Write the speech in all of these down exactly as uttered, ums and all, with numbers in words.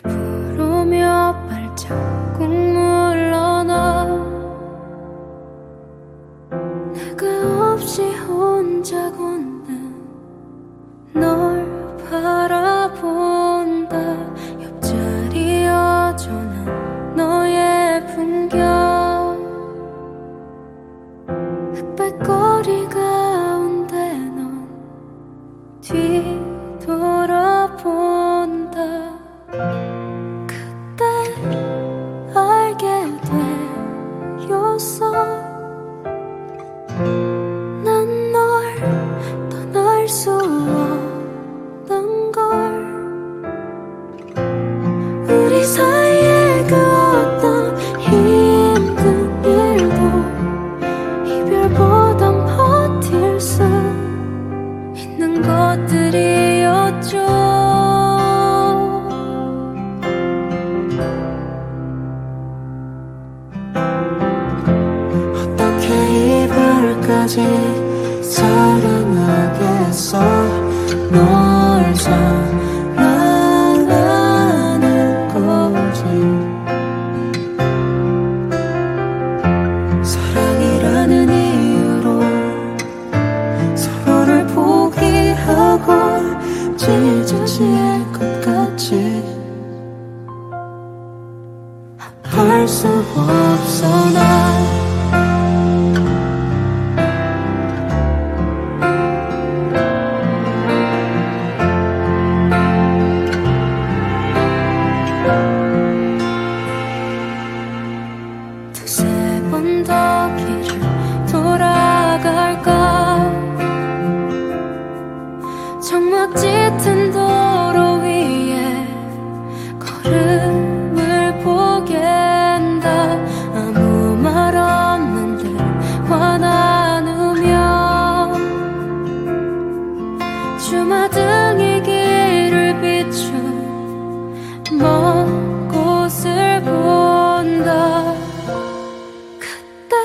부르며 발자국 물러나 내가 없이 혼자 걷는 널 바라본다. 옆자리 여전한 너의 풍경 흑백거리 가운데 넌 뒤돌아본다. 그때 알게 되었어. 난 널 떠날 수 없는 걸. 우리 사이에 그 어떤 힘든 일도 이별보단 버틸 수 있는 것들이었죠. 어떻게 이별까지 사랑하겠어. 널 사랑하는 거지. 사랑이라는 이유로 서로를 포기하고 찢어질 것 같이. 할 수 없어 난. 두세 번 더 길을 돌아갈까. 정막 짙은 도로 위에 걸음을 보갠다. 아무 말 없는 듯 화 나누며 주마등이 길을 비춘 먼 곳을 본다. 그때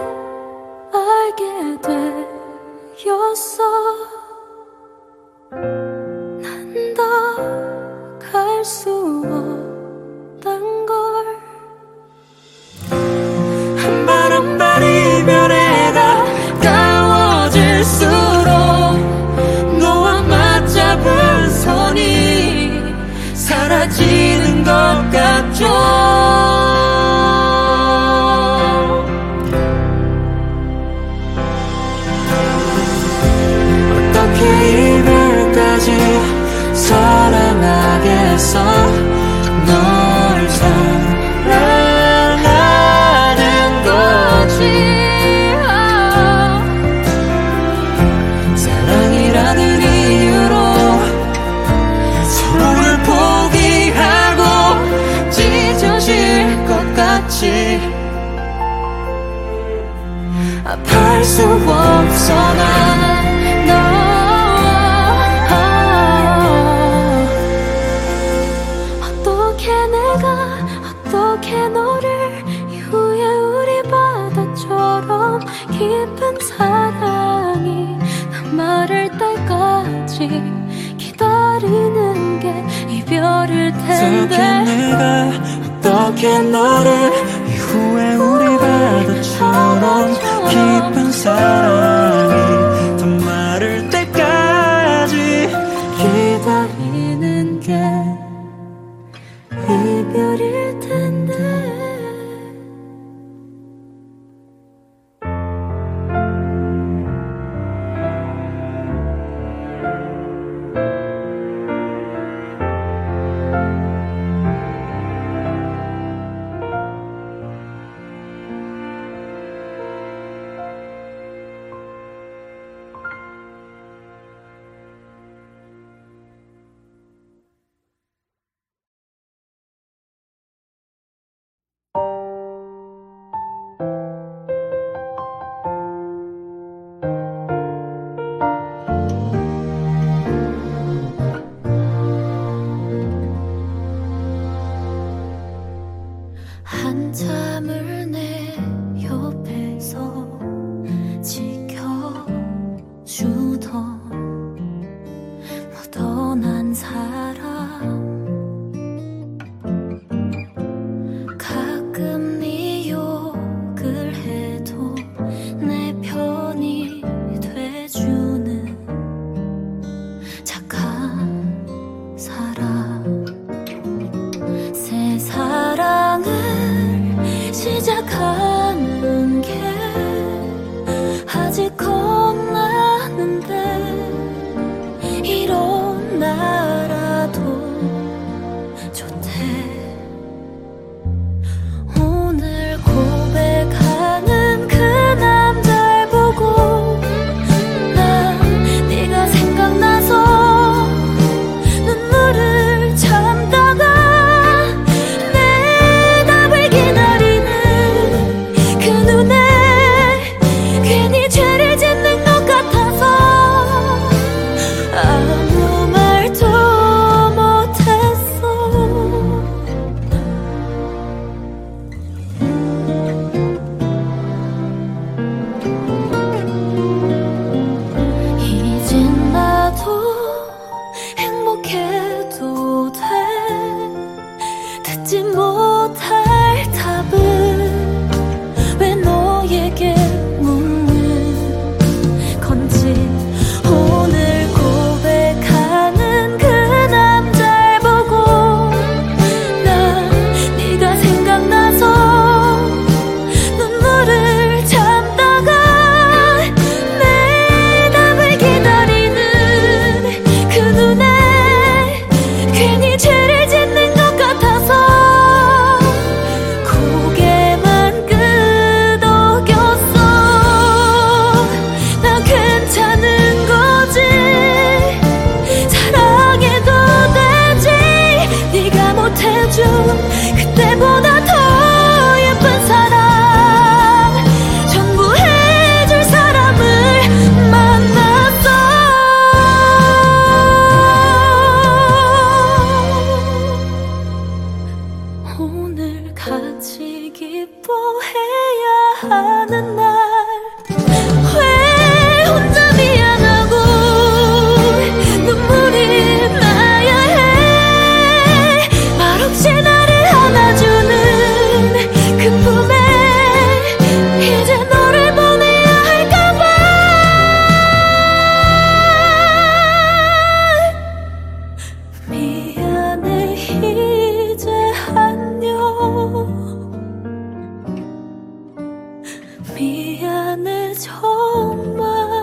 알게 되었어. 난 더 갈 수 없단 걸. 한 발 한 발 이별에 가까워질수록 너와 맞잡은 손이 사라지는 것 같죠. 어떻게 이별까지 사랑하겠어. 널 사랑하는 거지. 사랑이라는 이유로 서로를 포기하고 찢어질 것 같이. 아파할 수 없어 난. 어떻게 너를 이후에 우리 바다처럼 깊은 사랑이 남아를 때까지 기다리는 게 이별일 텐데. 어떻게 내가 어떻게 너를 이후에 우리 바다처럼 깊은 사랑이 더 마를 때까지 기다리는 게 이별일 텐데. 한참을 내 옆에서 지켜주던 너 떠난 사람. 날아도 좋대. 오늘 고백하는 그 남자를 보고 난 네가 생각나서 눈물을 참다가 내 답을 기다리는 그 눈에 괜히 죄를 짓는 것 같아서 아무 말도 못했어. 이젠 나도 행복해도 돼. 듣지 못할 답은 왜 너에게 묻는 건지. 오늘 고백하는 그 남자를 보고 난 네가 생각나서 눈물을 참다가 내 답을 기다리는 그 눈에 괜히 죄를 짓는 것 같아서 고개만 끄덕였어. 나 괜찮은 거지, 사랑해도 되지. 네가 못해준 그때보다 더 예쁜 사랑 전부 해줄 사람을 만났어. 오늘 같이 기뻐해야 하는 날 왜 혼자 미안하고 눈물이 나야 해. 말없이 나를 안아주는 그 품에 이제 너를 보내야 할까봐. 미안해 이제 안녕. 미안해 정말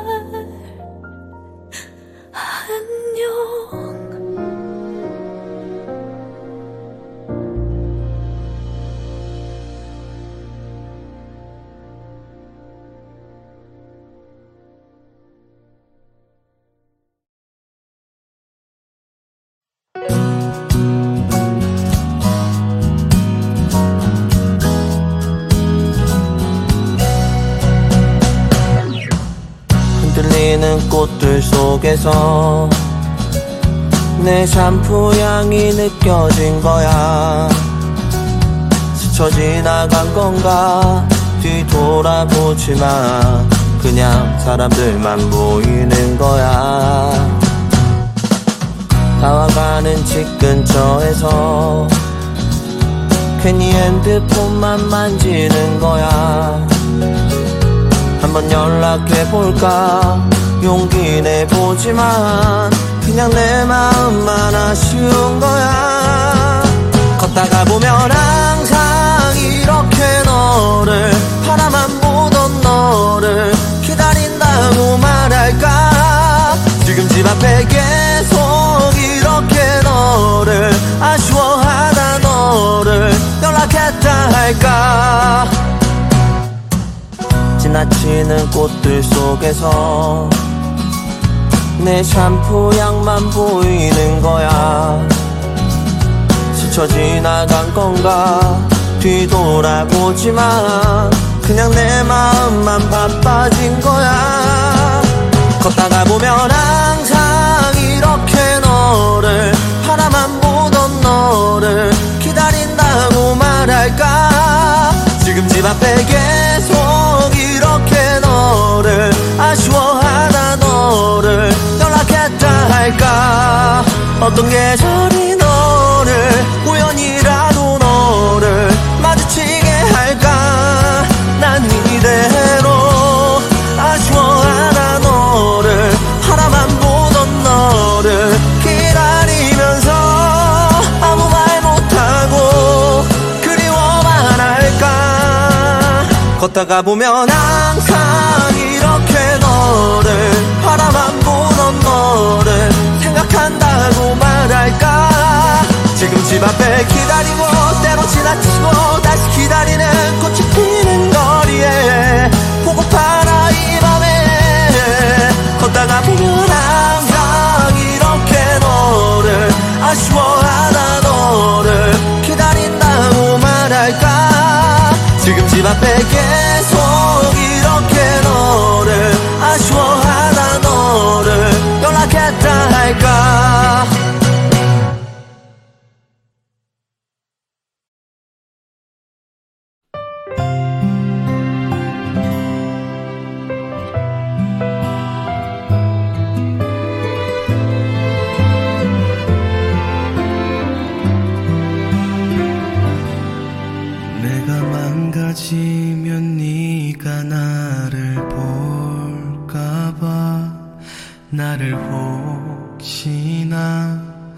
안녕. 흔들리는 꽃들 속에서 내 샴푸 향이 느껴진 거야. 스쳐 지나간 건가 뒤돌아보지만 그냥 사람들만 보이는 거야. 다와가는 집 근처에서 괜히 핸드폰만 만지는 거야. 한번 연락해볼까 용기 내보지만 그냥 내 마음만 아쉬운 거야. 걷다가 보면 항상 이렇게 너를 바라만 보던 너를 기다린다고 말할까. 지금 집 앞에 계속 이렇게 너를 아쉬워하다 너를 연락했다 할까. 지나치는 꽃들 속에서 내 샴푸 향만 보이는 거야. 스쳐 지나간 건가 뒤돌아보지만 그냥 내 마음만 바빠진 거야. 걷다가 보면 항상 이렇게 너를 바라만 보던 너를 기다린다고 말할까. 지금 집 앞에 계속 이렇게 너를 아쉬워하다 너를 연락했다 할까. 어떤 계절이 너를 우연이라도 너를 마주치게 할까. 난 이대로 아쉬워하다 너를 바라만 보던 너를 기다리면서 아무 말 못하고 그리워만 할까. 걷다가 보면 항상 이렇게 너를 바라만 보던 너를 생각한다고 기다리고 때로 지나치고 다시 기다리는 꽃이 피는 거리에 보고파라 이 밤에 걷다가 보면 항상 이렇게 너를 아쉬워하다 너를 기다린다고 말할까 지금 집 앞에 계속 이렇게 너를 아쉬워하다 너를 연락했다 할까 지면 네가 나를 볼까봐 나를 혹시나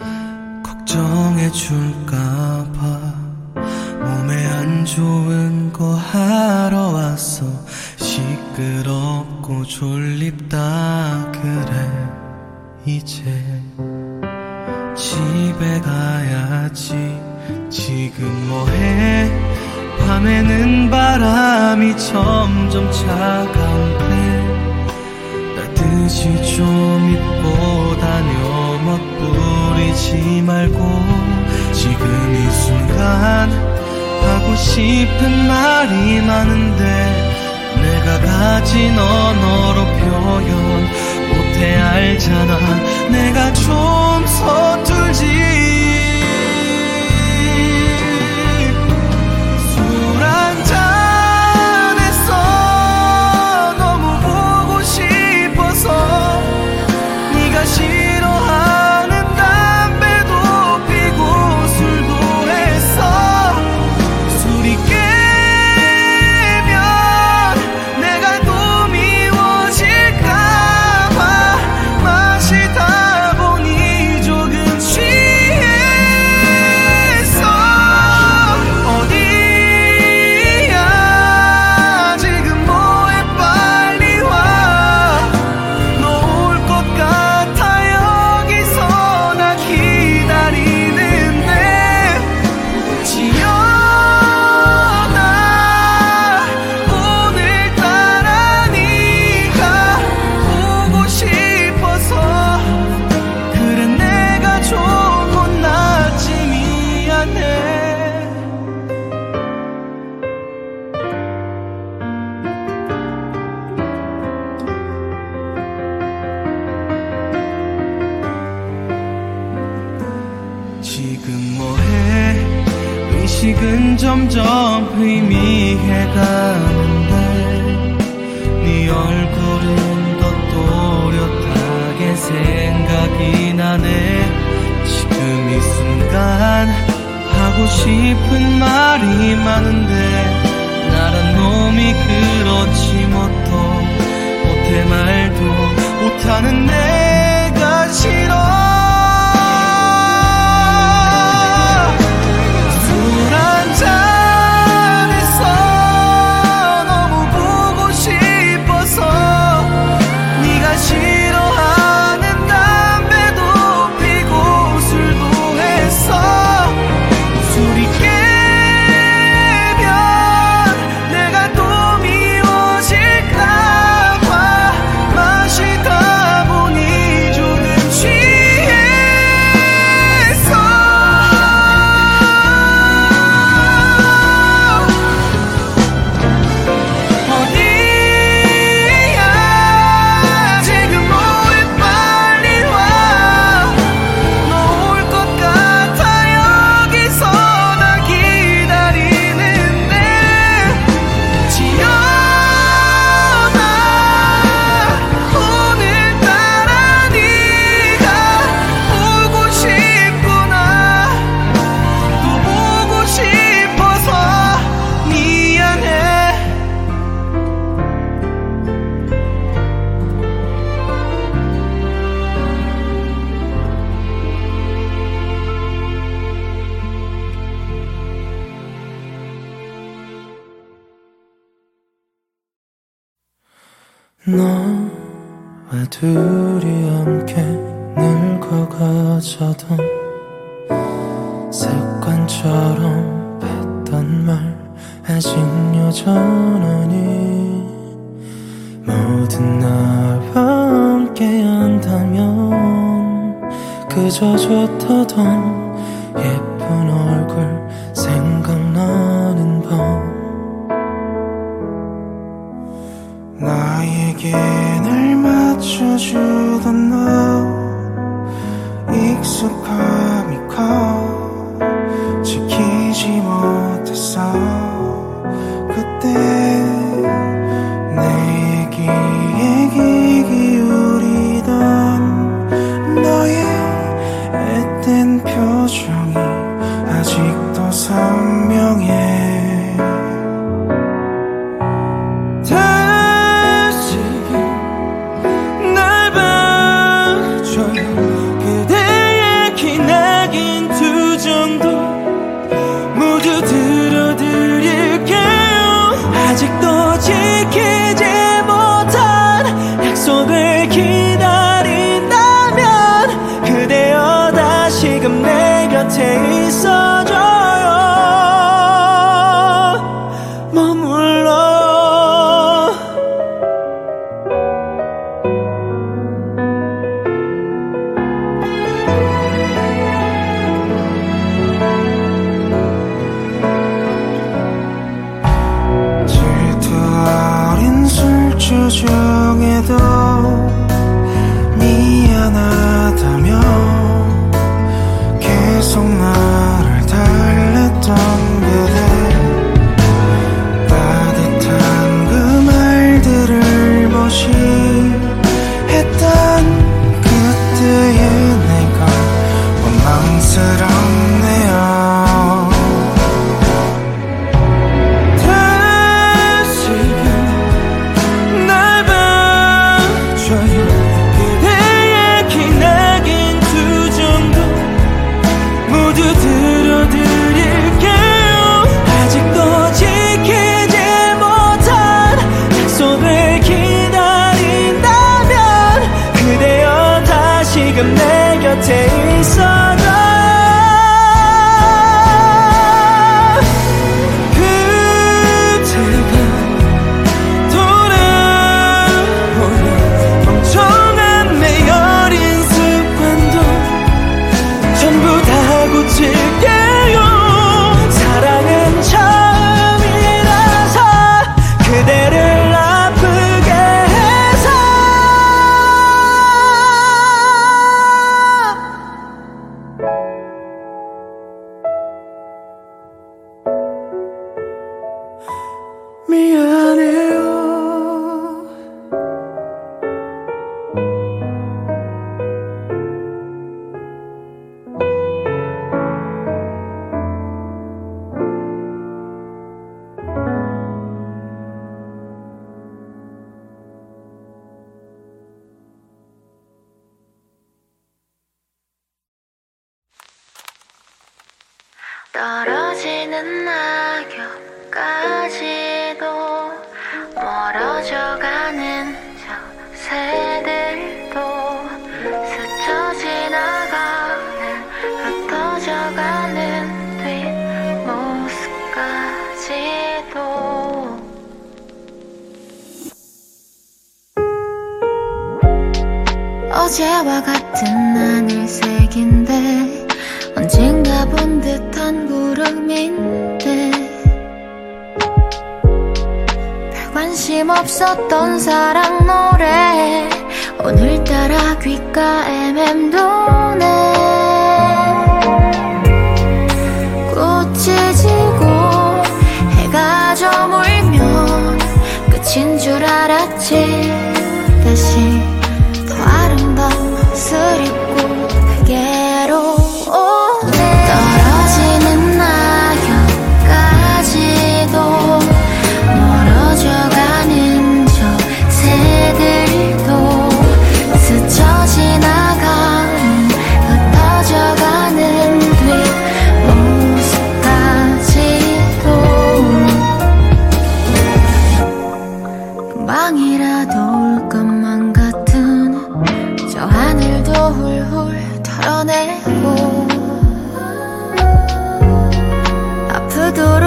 걱정해줄까봐 몸에 안 좋은 거 하러 왔어 시끄럽고 졸립다 그래 이제 집에 가야지 지금 뭐해 밤에는 바람이 점점 차가운데 따뜻이 좀 입고 다녀 멋부리지 말고 지금 이 순간 하고 싶은 말이 많은데 내가 가진 언어로 표현 못해 알잖아 내가 좀 서툴지 싫어하는 담배도 피고 술도 했어 술이 깨면 내가 또 미워질까봐 마시다 보니 조금 취했어 어디야 지금 뭐해 빨리 와 너 올 것 같아 지금 뭐해 의식은 점점 희미해가는데 네 얼굴은 더 또렷하게 생각이 나네 지금 이 순간 하고 싶은 말이 많은데 나란 놈이 그렇지 못도 못해 말도 못하는 내가 싫어 싫어하는 담배도 피고 술도 했어 술이 깨면 내가 또 미워질까봐 마시다 보니 조금 취했어 너와 둘이 함께 늙어가자던 습관 처럼 했던 말 아직 여전하니 모든 나와 함께 한다면 그저 좋다던 예쁜 얼굴 생각나는 밤 나에게 날 맞춰주던 너 익숙함이 커 지키지 못했어 그때 내 얘기에 귀 기울이던 너의 앳된 표정이 아직도 선명해 다시금 날 봐줘요 그대의 기나긴 투정도 모두 들어드릴게요 아직도 지키지 못한 약속을 기다린다면 그대여 다시금 내 곁에 있어줘요 머물러 주중에도 미안하다며 계속 나를 달랬던 그대 따뜻한 그 말들을 무시했던 그때의 내가 원망스럽네요 그대의 기나긴 투정도 모두 들어드릴게요 아직도 지키지 못한 약속을 기다린다면 그대여 다시금 내 곁에 있어줘 고칠게요 사랑은 처음이라서 그대를 아프게 해서 미안해요 떨어지는 낙엽까지도 멀어져가는 저 새들도 스쳐 지나가는 흩어져가는 뒷모습까지도 어제와 같은 하늘색인데 언젠가 본 듯한 구름인데 별 관심 없었던 사랑 노래 오늘따라 귓가에 맴도네 꽃이 지고 해가 저물면 끝인 줄 알았지 다시 더 아름다운 옷을 입고 내게로 떨어지는 낙엽까지도 멀어져가는 저 새들도 스쳐 지나가는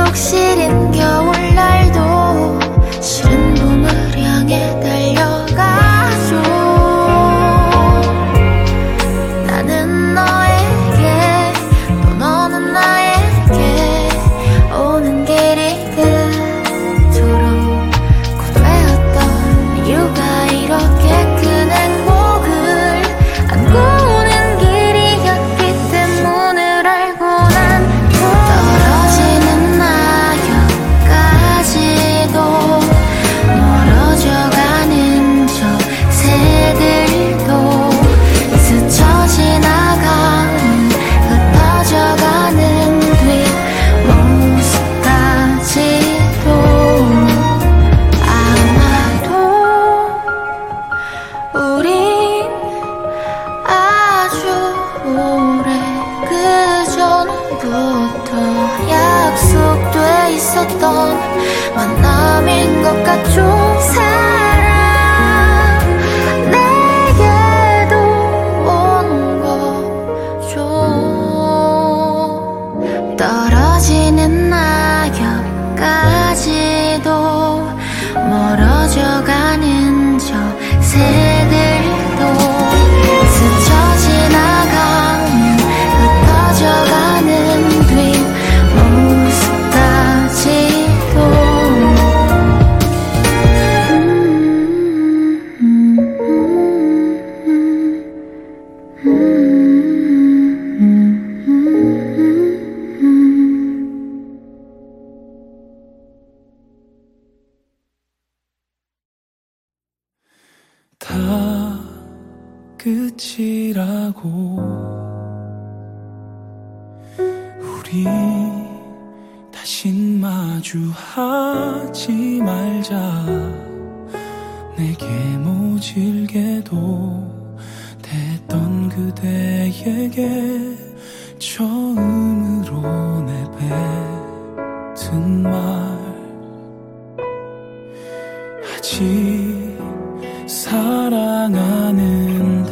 속 시린 겨울날도 싫은 봄을 향해 달려가죠. 나는 너에게 또 너는 나에게 오는 길이 그토록 고되었던 이유가 이렇게 큰 행복을 안고 오는 길이었기 때문을 알고 난 떨어지는 낙엽까지도 멀어져가는 저 새들도 스쳐 지나가는 흩어져가는 뒷모습까지도 아마도 우린 아주 오래 그전부터 약속돼 있었던 만남인 것 같죠. 사랑 내게도 오는 거죠. 떨어지는 낙엽까지도 멀어져가는 저 새들도 스쳐 지나가는 흩어져가는 뒷모습까지도 다 끝이라고 우리 다신 마주하지 말자. 내게 모질게도 됐던 그대에게 처음으로 내뱉은 말 아직 사랑하는데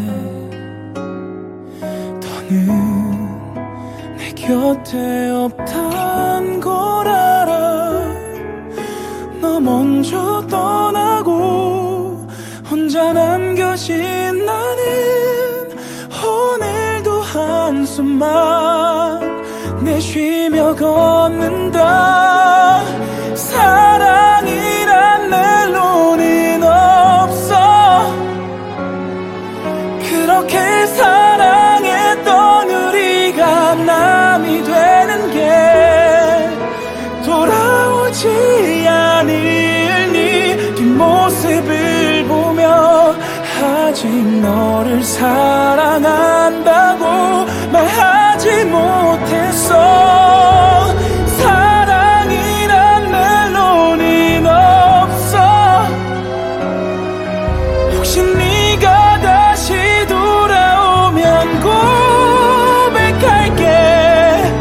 더는 내 곁에 없단 걸 알아. 너 먼저 떠나고 혼자 남겨진 나는 오늘도 한숨만 내쉬며 걷는다. 사랑이란 멜로는 없어. 그렇게 사랑했던 우리가 남이 되는 게 돌아오지 않을 네 뒷모습을 보며 아직 너를 사랑한다고 말하지 못했어. 사랑이란 멜로는 없어. 혹시 네가 다시 돌아오면 고백할게.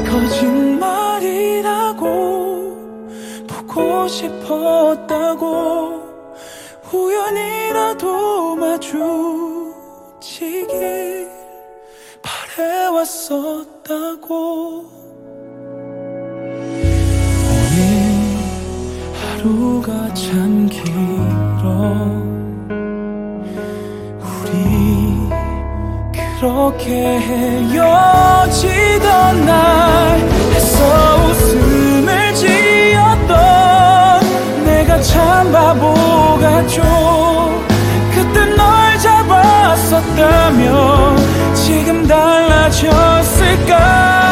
거짓말이라고 보고 싶었다고 우연이라도 마주치길 바래왔었다고. 오늘 하루가 참 길어. 우리 그렇게 헤어지던 날 애써 웃음을 지었던 내가 참 바보 같죠. 그때 널 잡았었다면 지금 달라졌을까.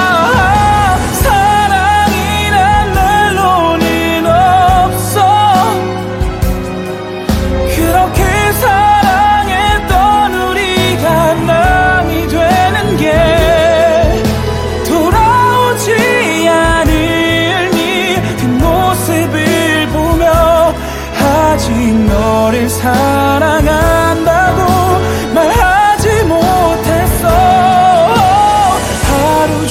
사랑이란 멜로는 없어. 그렇게 사랑했던 우리가 남이 되는 게 돌아오지 않을 네 뒷모습을 보며 아직 너를 사랑한다고 말하지 못했어. 하루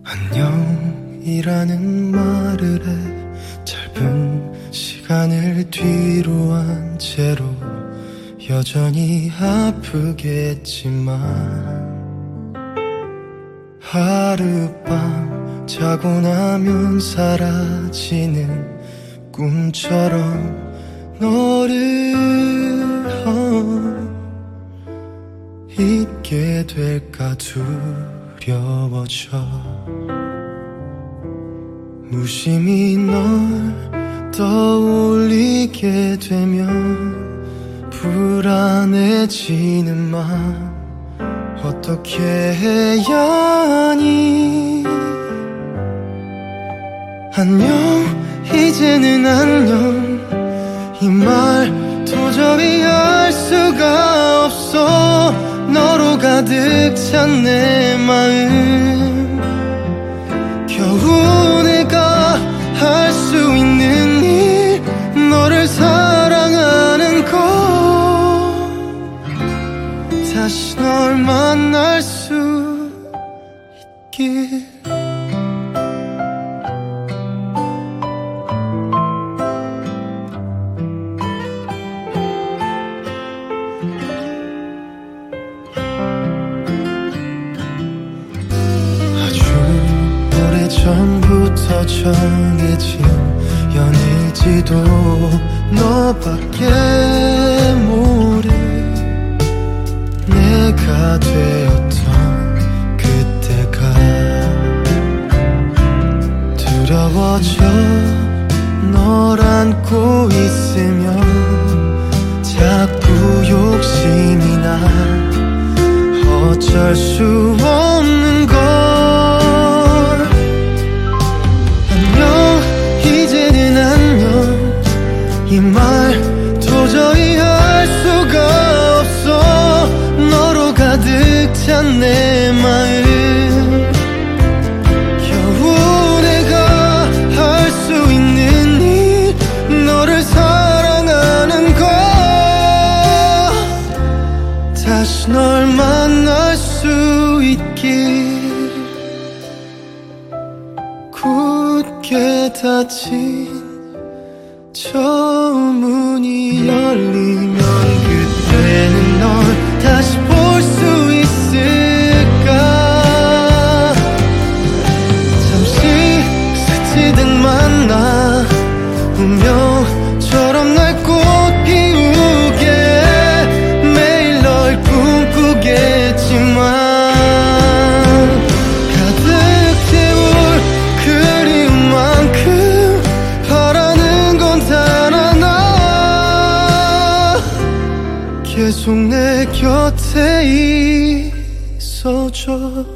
안녕이라는 말을 해 짧은 시간을 뒤로 한 채로 여전히 아프겠지만 하룻밤 자고 나면 사라지는 꿈처럼 너를 어, 잊게 될까 두려워져 무심히 널 떠올리게 되면 불안해지는 맘 어떻게 해야 하니 안녕 이제는 안녕 이 말 도저히 할 수가 없어 너로 가득 찬 내 마음 겨우 내가 할 수 있는 일 너를 사랑하는 것 다시 널 만날 수 있길 전부터 정해진 연일지도 너밖에 모르 내가 되었던 그때가 두려워져 널 안고 있으면 자꾸 욕심이 나 어쩔 수 없는 걸 이제는 안녕 이 말 도저히 할 수가 없어 너로 가득 찬 내 마음 겨우 내가 할 수 있는 일 너를 사랑하는 것 다시 널 만날 수 있길 굳게 닫힌 저 문이 열리면 그때는 널 다시 볼 수 있을까 잠시 스치듯 만나 운명처럼 날 꽃 피우게 매일 널 꿈꾸겠지만 계속 내 곁에 있어줘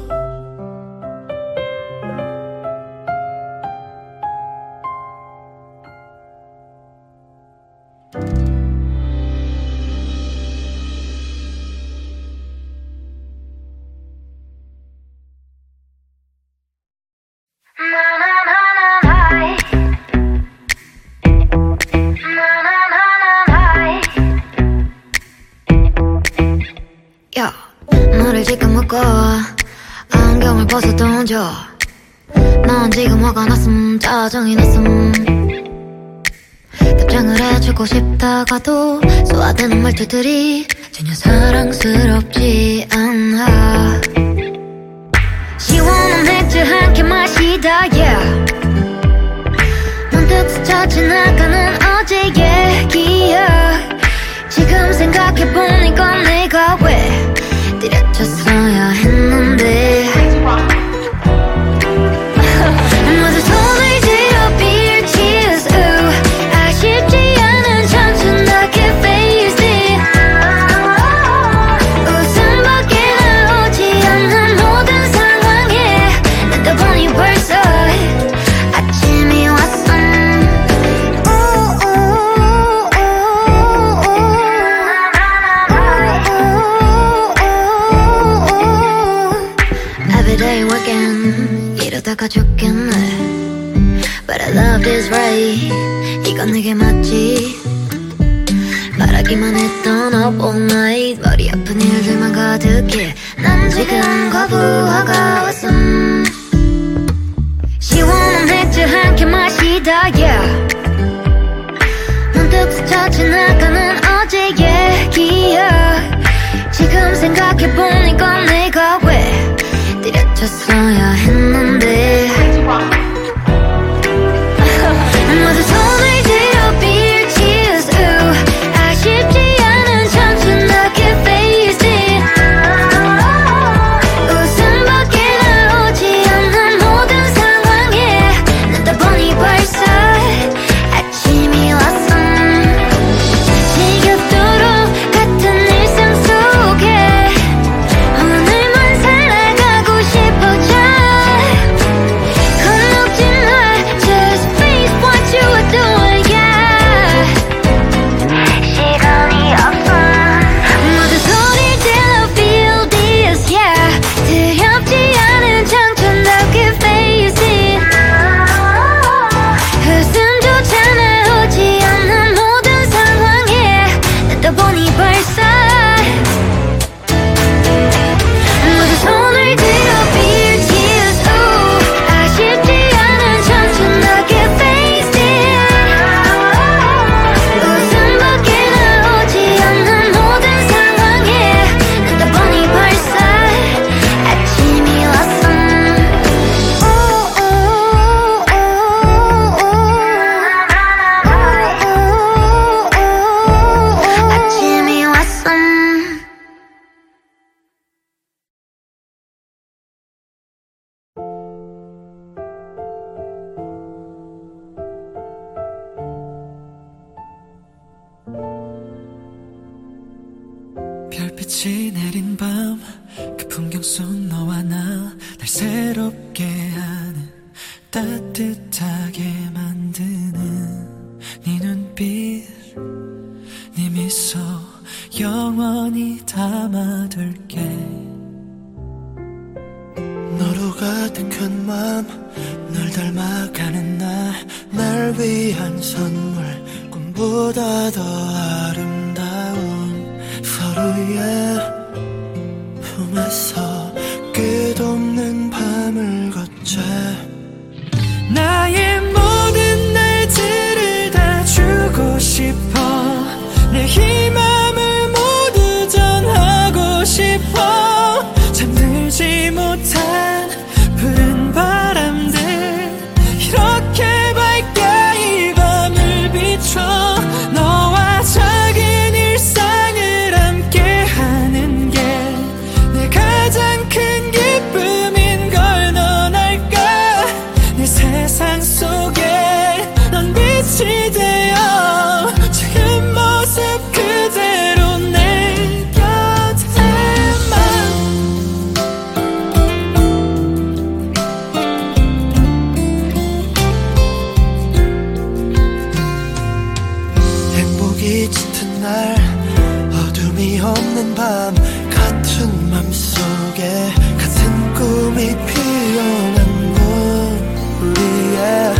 너를 지금 묶어 안경을 벗어 던져 넌 지금 화가 났음 짜증이 났음 답장을 해주고 싶다가도 소화되는 말투들이 전혀 사랑스럽지 않아 시원한 맥주 한 캔 마시다 yeah 문득 스쳐 지나가는 어제 얘기야 지금 생각해보니까 내가 왜 때려쳤어야 했는데 모두 손을 들어 beer cheers ooh 아쉽지 않은 청춘답게 face it 웃음밖에 나오지 않는 모든 상황에 난또 보니 벌써 아침이 왔어 Everyday working 이러다가 죽겠네 But I love this right 이건 내게 맞지 말하기만 했던 up all night 머리 아픈 일들만 가득해 난 지금 거부하가 왔음 불빛이 내린 밤 그 풍경 속 너와 나 날 새롭게 하는 따뜻하게 만드는 네 눈빛 네 미소 영원히 담아둘게. 너로 가득한 맘 널 닮아가는 날 날 위한 선물 꿈보다 더 아름다운 서로의 품에서 끝없는 밤을 걷자. 나의 모든 날들을 다 주고 싶어. 내 이 맘을 모두 전하고 싶어. 잠들지 못한 푸른 바람들 이렇게 밝게 이 밤을 비춰. 너와 작은 일상을 함께 하는 게 내 가장 큰 기쁨인 걸 넌 알까. 내 세상 속에 넌 빛이 되어 지금 모습 그대로 내 곁에만. 행복이 짙은 날 어둠이 없는 밤 같은 맘속에 같은 꿈이 피어난 건 우리의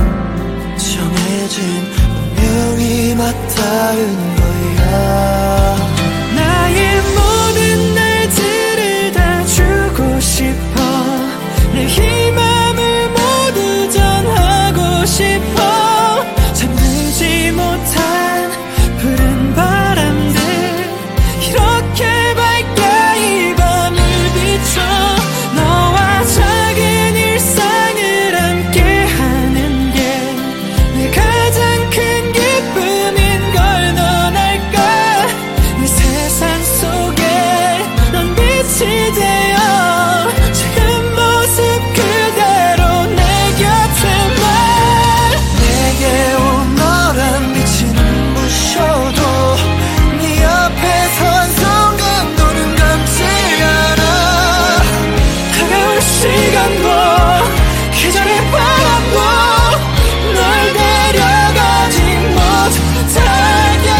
정해진 운명이 맞닿은 거야. 나의 모든 날들을 다 주고 싶어. 내 이 맘을 모두 전하고 싶어. 잠들지 못한 푸른 바람들 이렇게 밝게 이 밤을 비춰. 너와 작은 일상을 함께 하는 게 내 가장 큰 기쁨인 걸 넌 알까. 내 세상 속에 넌 빛이 되어 지금 모습 그대로 내 곁에만. 내게 온 너란 빛이 눈부셔도 네 앞에 선 순간 너는 감지 않아. 다가올 시간도 계절의 바람도 널 데려가지 못하게.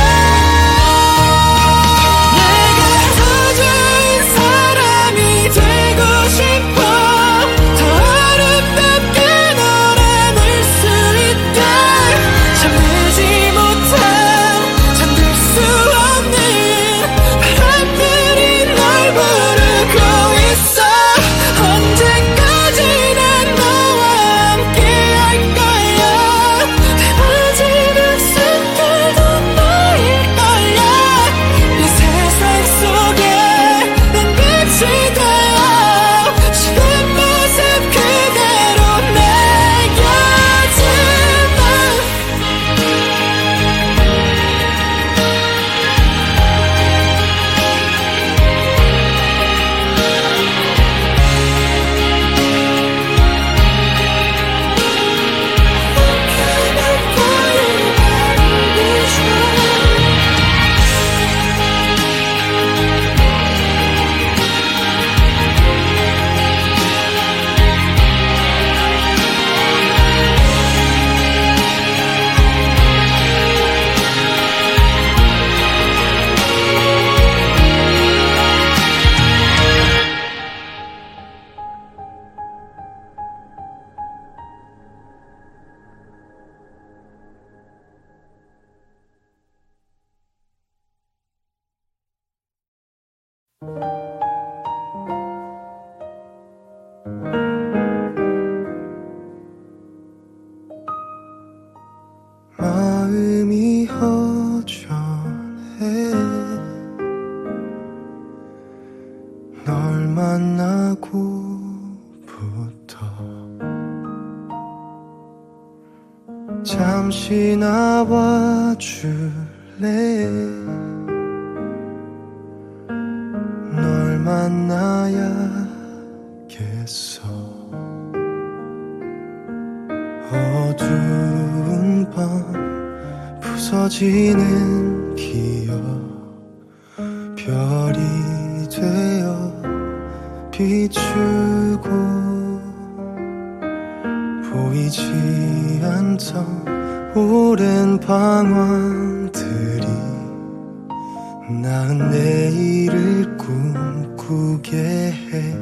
내가 더 좋은 사람이 되고 싶어. 더 아름답게 널 안을 수 있게. 잠들지 못한 잠들 수 없는 바람들이 널 부르고 있어. 언제까지나 너와 함께 할 거야. 내 마지막 순간도 너일 거야. 내 세상 속에 넌 빛이 되어 지금 모습 그대로 내 곁에만. 마음이 허전해 널 만나고부터. 잠시 나와줄래. 널 만나야겠어. 어두운 밤 부서지는 기억 별이 되어 비추고 보이지 않던 오랜 방황들이 나은 내일을 꿈꾸게 해.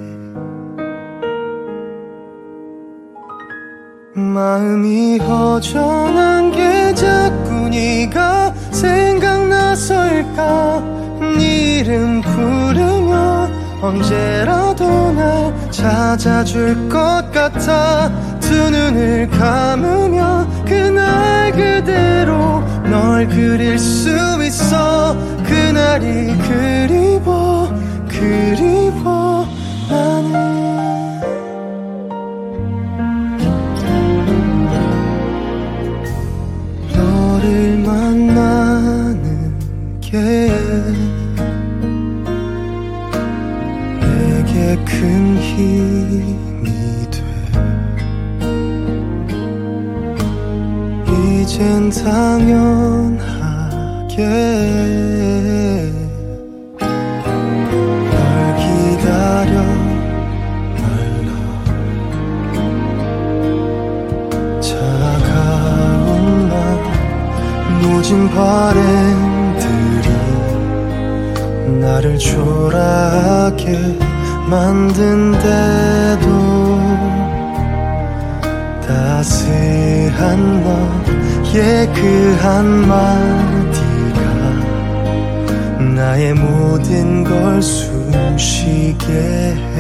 마음이 허전한 게 자꾸 네가 생각나서일까. 네 이름 부르며 언제라도 날 찾아줄 것 같아. 두 눈을 감으며 그날 그대로 널 그릴 수 있어. 그날이 그리워 그리워 나는. 너를 만나는 게 내게 큰 힘이 돼. 이젠 당연하게 널 기다려 말라. 차가운 날 모진 바램들이 나를 초라하게 만든데도 따스한 너의 그 한마디가 나의 모든 걸 숨쉬게 해.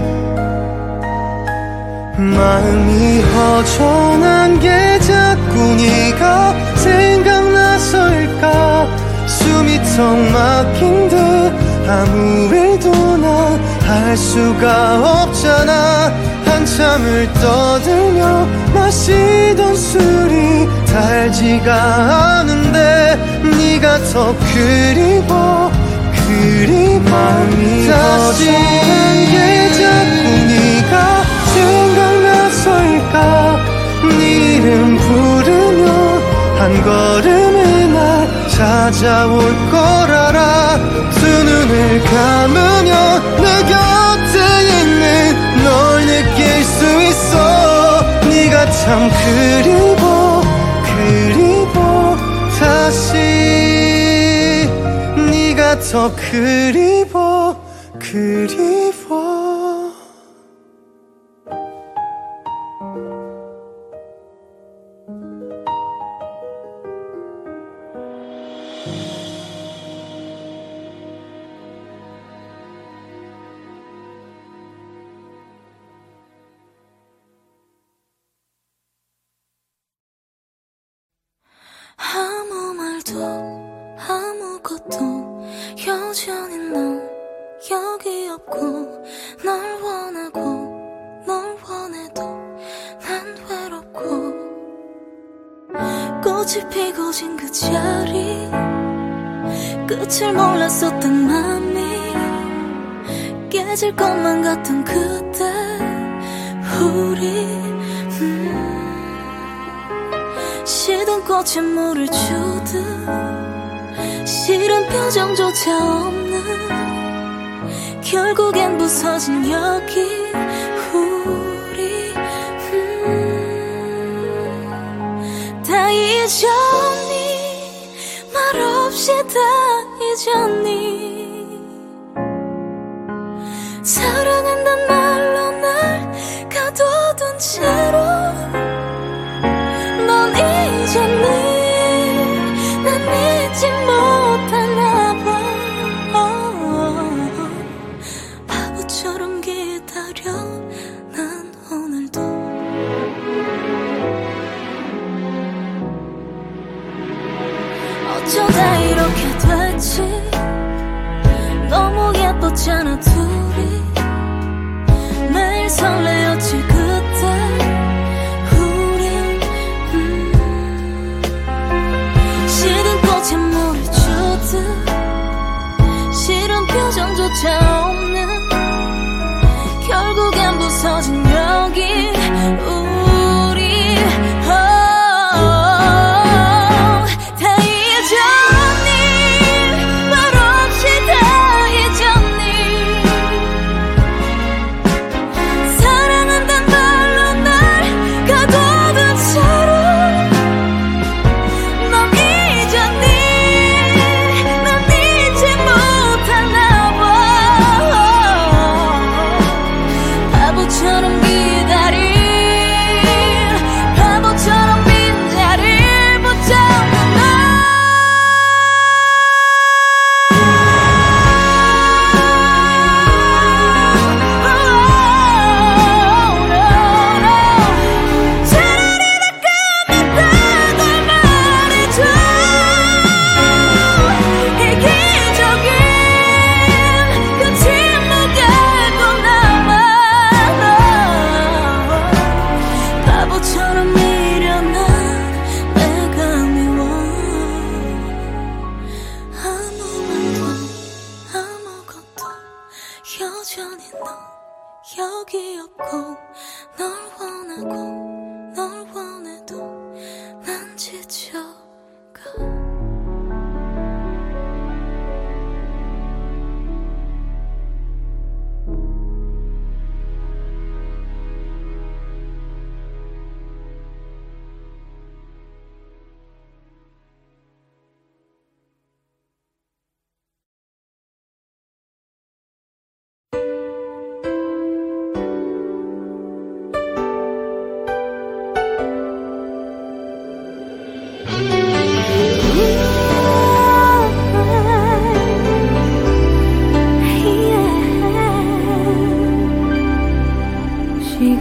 마음이 허전한 게 자꾸 네가 생각나서일까. 숨이 턱 막힌 듯 아무 일도 난 할 수가 없잖아. 한참을 떠들며 마시던 술이 달지가 않은데 네가 더 그리워 그리워. 마음이 허전한 게 자꾸 네가 생각나서일까. 네 이름 부르며 한 걸음에 날 찾아올 걸 알아. 두 눈을 감으며 내 곁에 있는 널 느낄 수 있어. 네가 참 그리워 그리워 다시. 네가 더 그리워 그리워. 아무 말도 아무것도 여전히 넌 여기 없고. 널 원하고 널 원해도 난 외롭고. 꽃이 피고 진 그 자리 끝을 몰랐었던 맘이 깨질 것만 같던 그때 우리 음 시든 꽃에 물을 주듯 싫은 표정조차 없는 결국엔 부서진 여기 우리 음 다 잊었니. 말없이 다 잊었니. 사랑한단 말로 날 가둬둔 채로 넌 잊었니. 난 잊지 못하나 봐. 바보처럼 기다려 난 오늘도. 어쩌다 이렇게 됐지.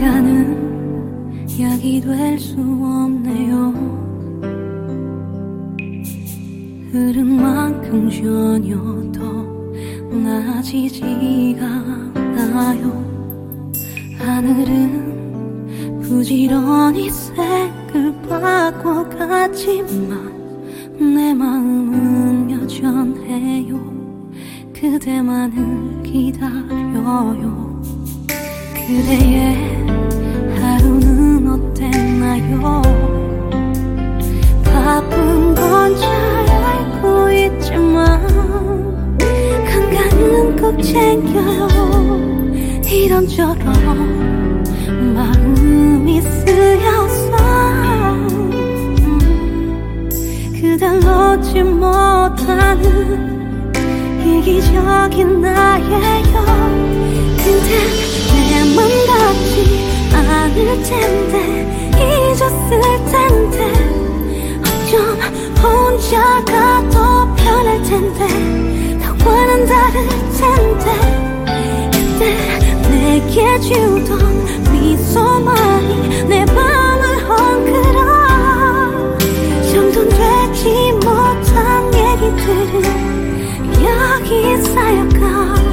시간은 약이 될 수 없네요. 흐른 만큼 전혀 더 나아지지가 않아요. 하늘은 부지런히 색을 바꿔갔지만 내 마음은 여전해요. 그대만을 기다려요. 그대의 하루는 어땠나요? 바쁜 건 잘 알고 있지만 건강은 꼭 챙겨요. 이런저런 마음이 쓰여서 그댈 놓지 못하는 이기적인 나예요. 근데 내 맘 같지 않을 텐데 잊었을 텐데 어쩜 혼자가 더 편할 텐데 너와는 다를 텐데 그때 내게 주던 미소만이 내 맘을 헝클어 정돈되지 못한 얘기들은 여기 쌓여가네요.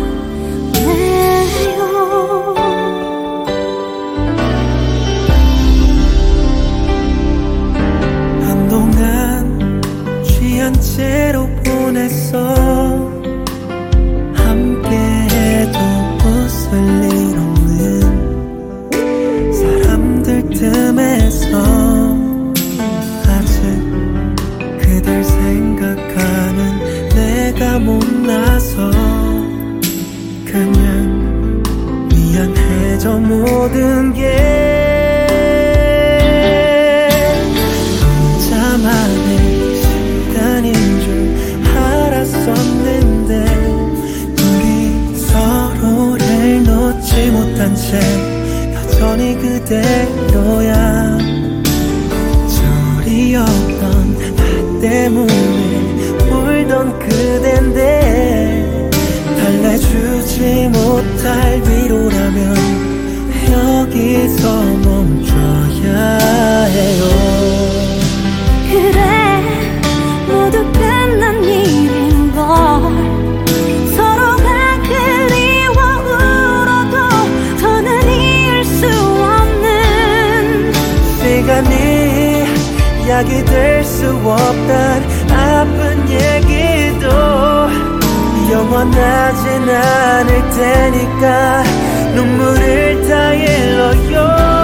한동안 취한 채로 보냈어. 함께해도 웃을 일 없는 사람들 틈에서 아직 그댈 생각하는 내가 못나서 그냥 미안해져 모든 게 혼자만의 시간인 줄 알았었는데 우리 서로를 놓지 못한 채 여전히 그대로야. 절이 없던 나 때문에 울던 그댄데 달래주지 못할 위로라면 여기서 멈춰야 해요. 그래 모두 끝난 일인걸. 서로가 그리워 울어도 더는 이을 수 없는 시간이 약이 될 수 없단 아픈 얘기도 영원하진 않을 테니까 눈물을 다 일러요.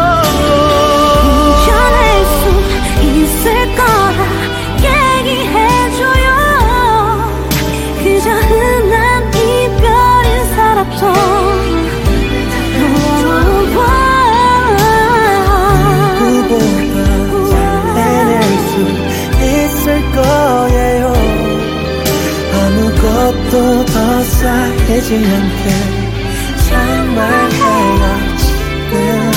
견딜 수 있을 거라 얘기해줘요. 그저 흔한 이별인 사람도 누구보다 잘 해낼 수 있을 거예요. 아무것도 더 쌓이지 않게 정말 헤어지는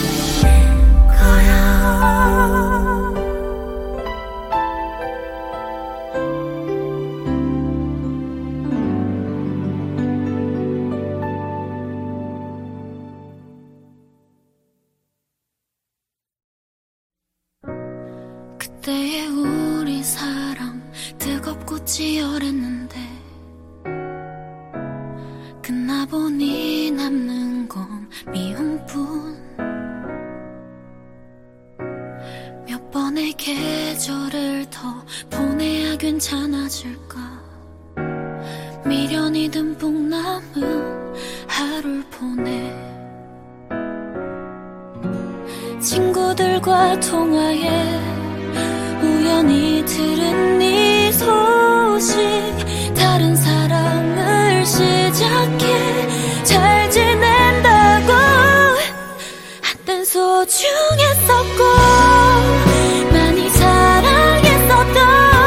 거야. 그때의 우리 사랑 뜨겁고 치열했는데 끝나보니 남는 건 미움뿐. 몇 번의 계절을 더 보내야 괜찮아질까. 미련이 듬뿍 남은 하루를 보내. 친구들과 통화에 우연히 들은 네 소식. 다른 사랑을 시작해 잘 지낸다고 한땐 소중했었고 많이 사랑했었던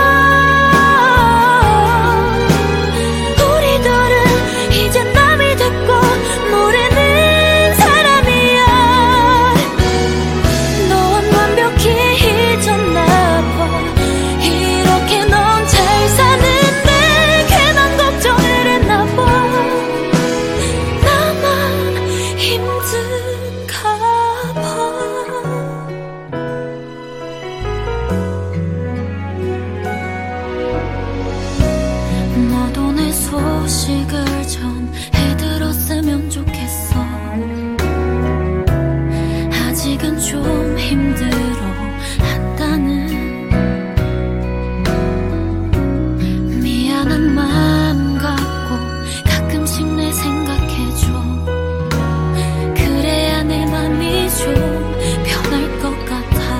우리들은 이제 남이 됐고 모르는 사람이야. 넌 완벽히 잊었나 봐. 이렇게 넌 잘 사는데 괜한 걱정을 했나 봐. 나만 힘든가. 좀 힘들어 한다는 미안한 마음 갖고 가끔씩 내 생각해줘. 그래야 내 맘이 좀 변할 것 같아.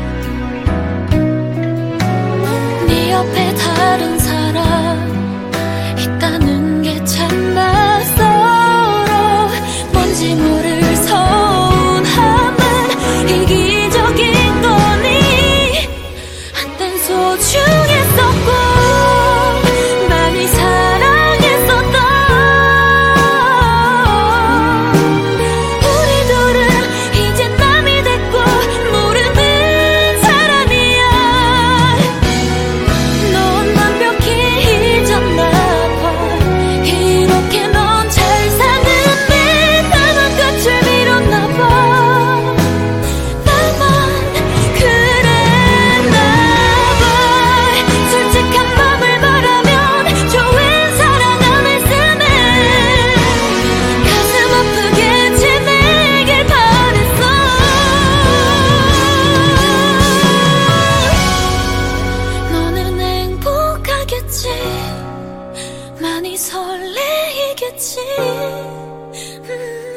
네 옆에 다른 사람 있다는 게 참 낯설어. 뭔지 모를 서운함은 이기적인 거니. 한땐 소중했었고 많이 사랑했었던 우리 둘은 이제 남이 됐고 모르는 사람이야. 넌 완벽히 잊었나 봐. 이렇게 넌 잘 사는데 나만 끝을 밀었나 봐. 나만 그랬나 봐. 솔직한 맘을 말하면 좋은 사랑 안 했으면 가슴 아프게 지내길 바랬어. 너는 행복하겠지. 많이 설레이겠지. 음.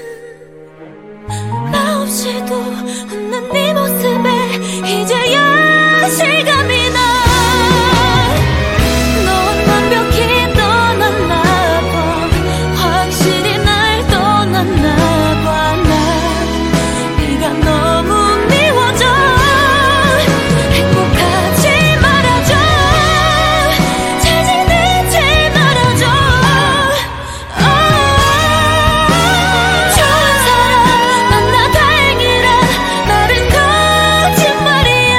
나 없이도 웃는 네 모습에 이제야 실감이 나. 넌 완벽히 떠났나 봐. 확실히 날 떠났나 봐. 난 네가 너무 미워져. 행복하지 말아줘. 잘 지내지 말아줘. 아, 좋은 사람 만나 다행이라 말은 거짓말이야.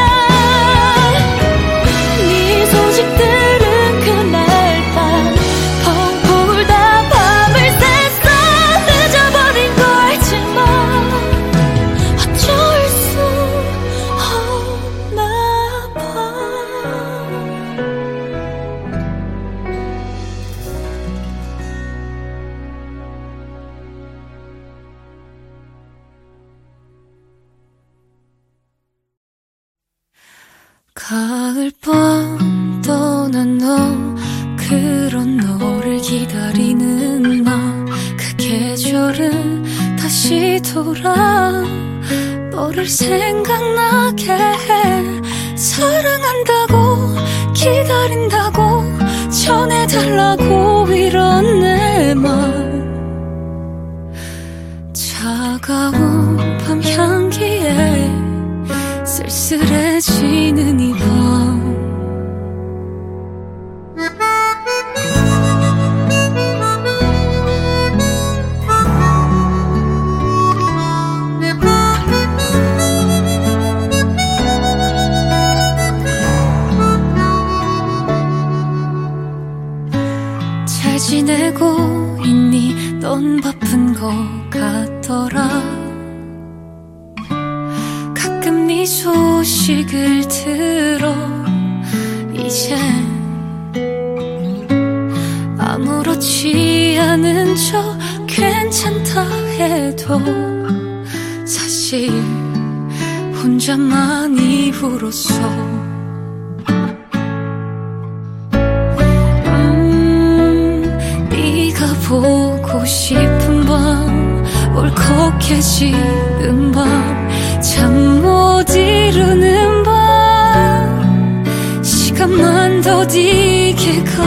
네 소식들은 그날 밤 펑펑 울다 밤을 샜어. 늦어버린 거 알지만 어쩔 수 없나 봐. 가을밤 떠난 너, 그런 너를 기다리는 나. 그 계절은 다시 돌아 너를 생각나게 해. 사랑한다고 기다린다고 전해달라고 이런 내 맘. 차가운 밤 향기에 쓸쓸해지는 이 밤. 잘 지내고 있니? 넌 바쁜 것 같더라. 가끔 네 소식을 들어. 이젠 아무렇지 않은 척 괜찮다 해도 사실 혼자 많이 울었어. 음, 네가 보고 싶은 밤, 울컥해지는 밤, 잠 못 이루는 밤, 시간만 더디게 가.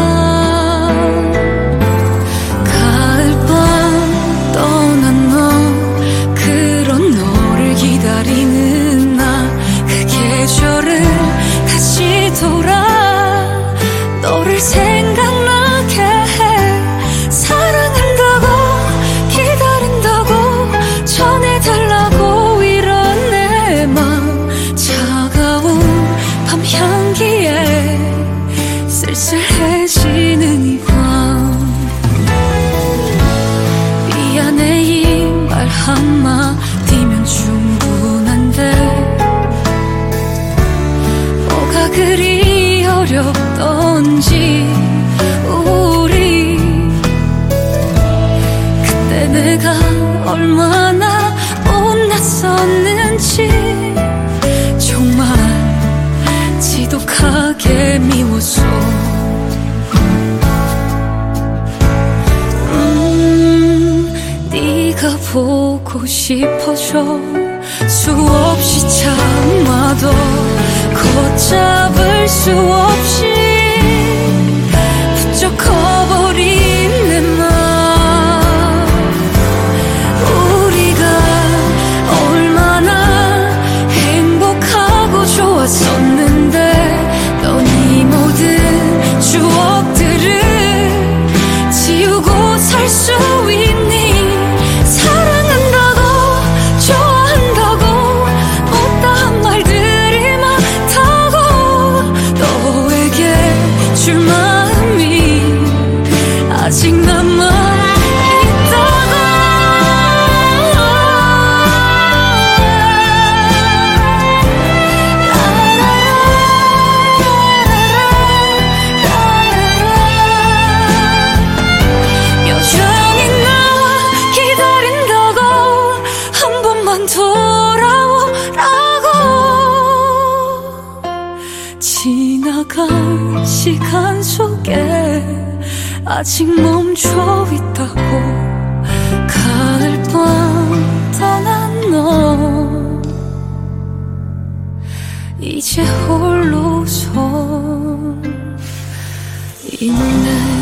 가을밤 떠난 너, 그런 너를 기다리는 나. 그 계절은 다시 돌아 너를 생각나게 해. 사랑한다고 기다린다고 전해달라고 이런 있는지 정말 지독하게 미워서 음, 네가 보고 싶어져 수없이 참아도 걷잡을 수 없이 부쩍 커버린 내 맘 우리가 얼마나 행복하고 좋았었는데 넌 이 모든 추억들을 지우고 살 수 있니 사랑한다고 좋아한다고 못다한 말들이 많다고 너에게 줄 마음이 아직 남아 지나간 시간 속에 아직 멈춰 있다고 가을 밤 떠난 너 이제 홀로 서 있네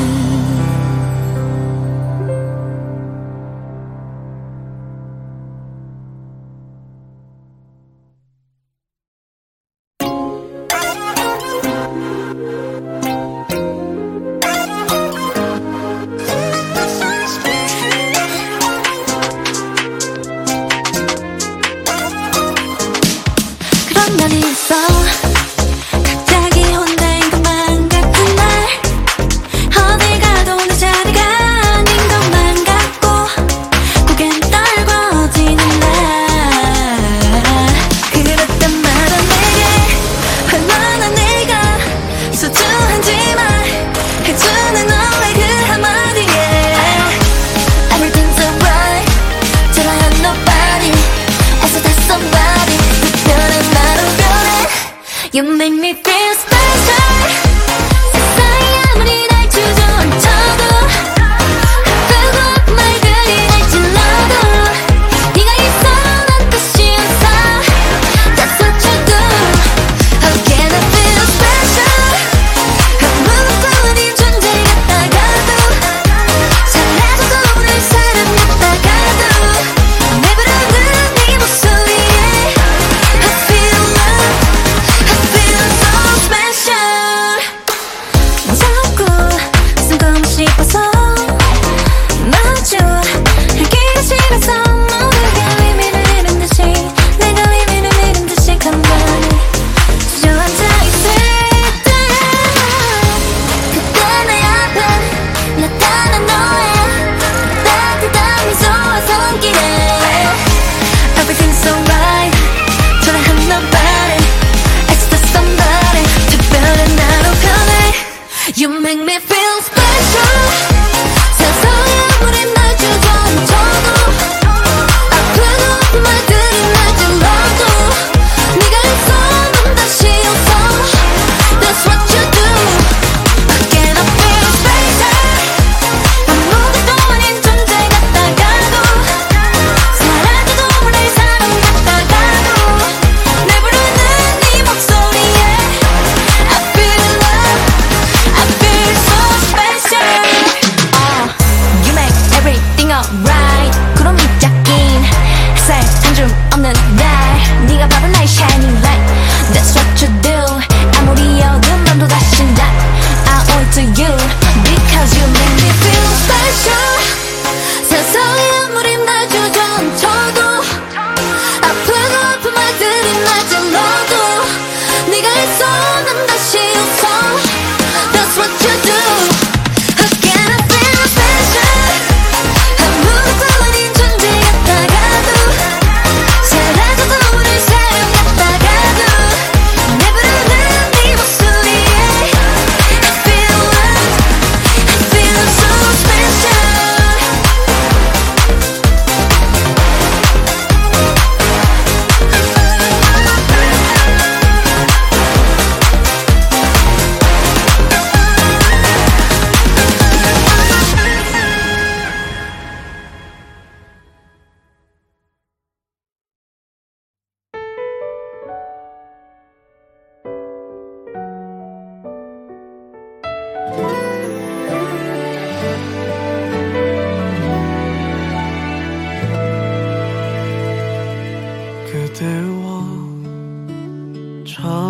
You make me feel special 세상이 아무리 날 주저앉혀도 아프고 말들이 날 찔러도 네가 있어 난 끝이 없어 That's what you do How can I feel special 아무것도 아닌 존재 같다가도 잘해줘도 늘 사람 같다가도 내 부르는 네 목소리에 I feel love I feel so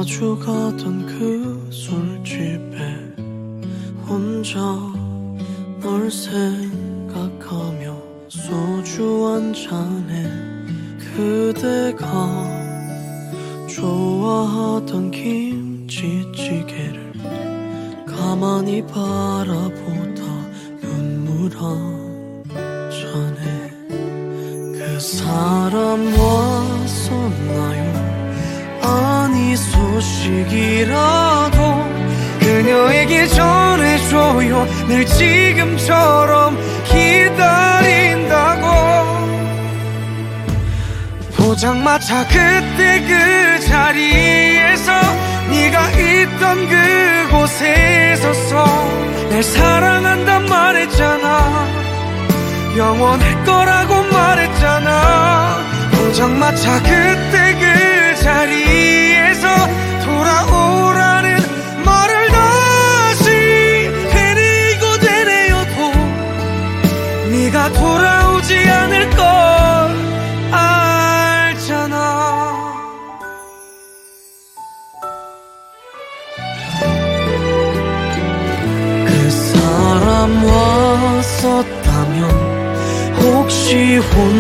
자주 가던 그 술집에 혼자 널 생각하며 소주 한 잔에 그대가 좋아하던 김치찌개를 가만히 바라보다 눈물 한 잔에 그 사람 왔었나요? 아니 소식이라도 그녀에게 전해줘요. 늘 지금처럼 기다린다고. 포장마차 그때 그 자리에서 네가 있던 그곳에 서서 날 사랑한단 말했잖아. 영원할 거라고 말했잖아. 포장마차 그때 그 자리에서 돌아오라는 말을 다시 해내고 되뇌어도 네가 돌아오지 않을 걸 알잖아. 그 사람 왔었다면 혹시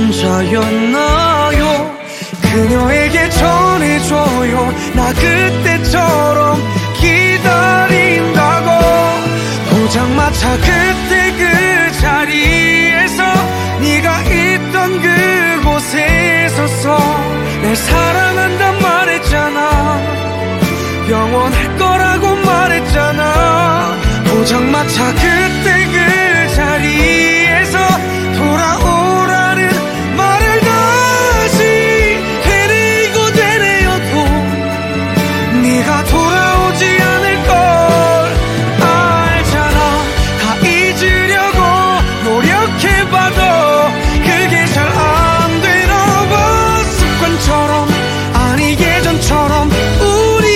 혼자였나요? 그녀에게 전해줘요. 나 그때처럼 기다린다고. 포장마차 그때 그 자리에서 네가 있던 그곳에 서서 날 사랑한단 말했잖아. 영원할 거라고 말했잖아. 포장마차 그때 그 자리에서 돌아오라는 말을 다시 해내고 되뇌어도 네가 돌아오지 않을 걸 알잖아. 다 잊으려고 노력해봐도 그게 잘 안 되나 봐. 습관처럼 아니 예전처럼 우리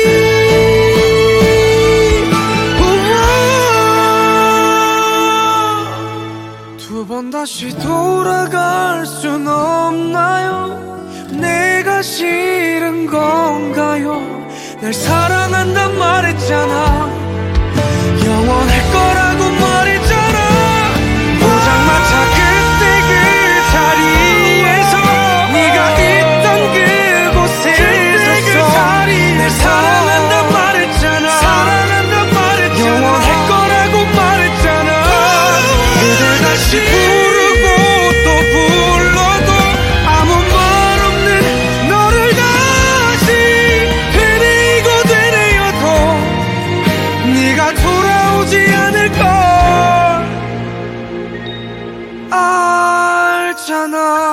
두 번 다시 돌아갈 순 없나요? 내가 싫은 건가요? 날 사랑한단 말했잖아. 영원할 거라고 말했잖아. 포장마차 그때 그 자리에서 네가 있던 그곳에 서서 날 사랑한단 말했잖아. 영원할 거라고 말했잖아. 그댈 다시 부르고 또 불러도 아무 말 없는 너를 다시 되뇌고 되뇌어도 네가 돌아오지 않을 걸 알잖아.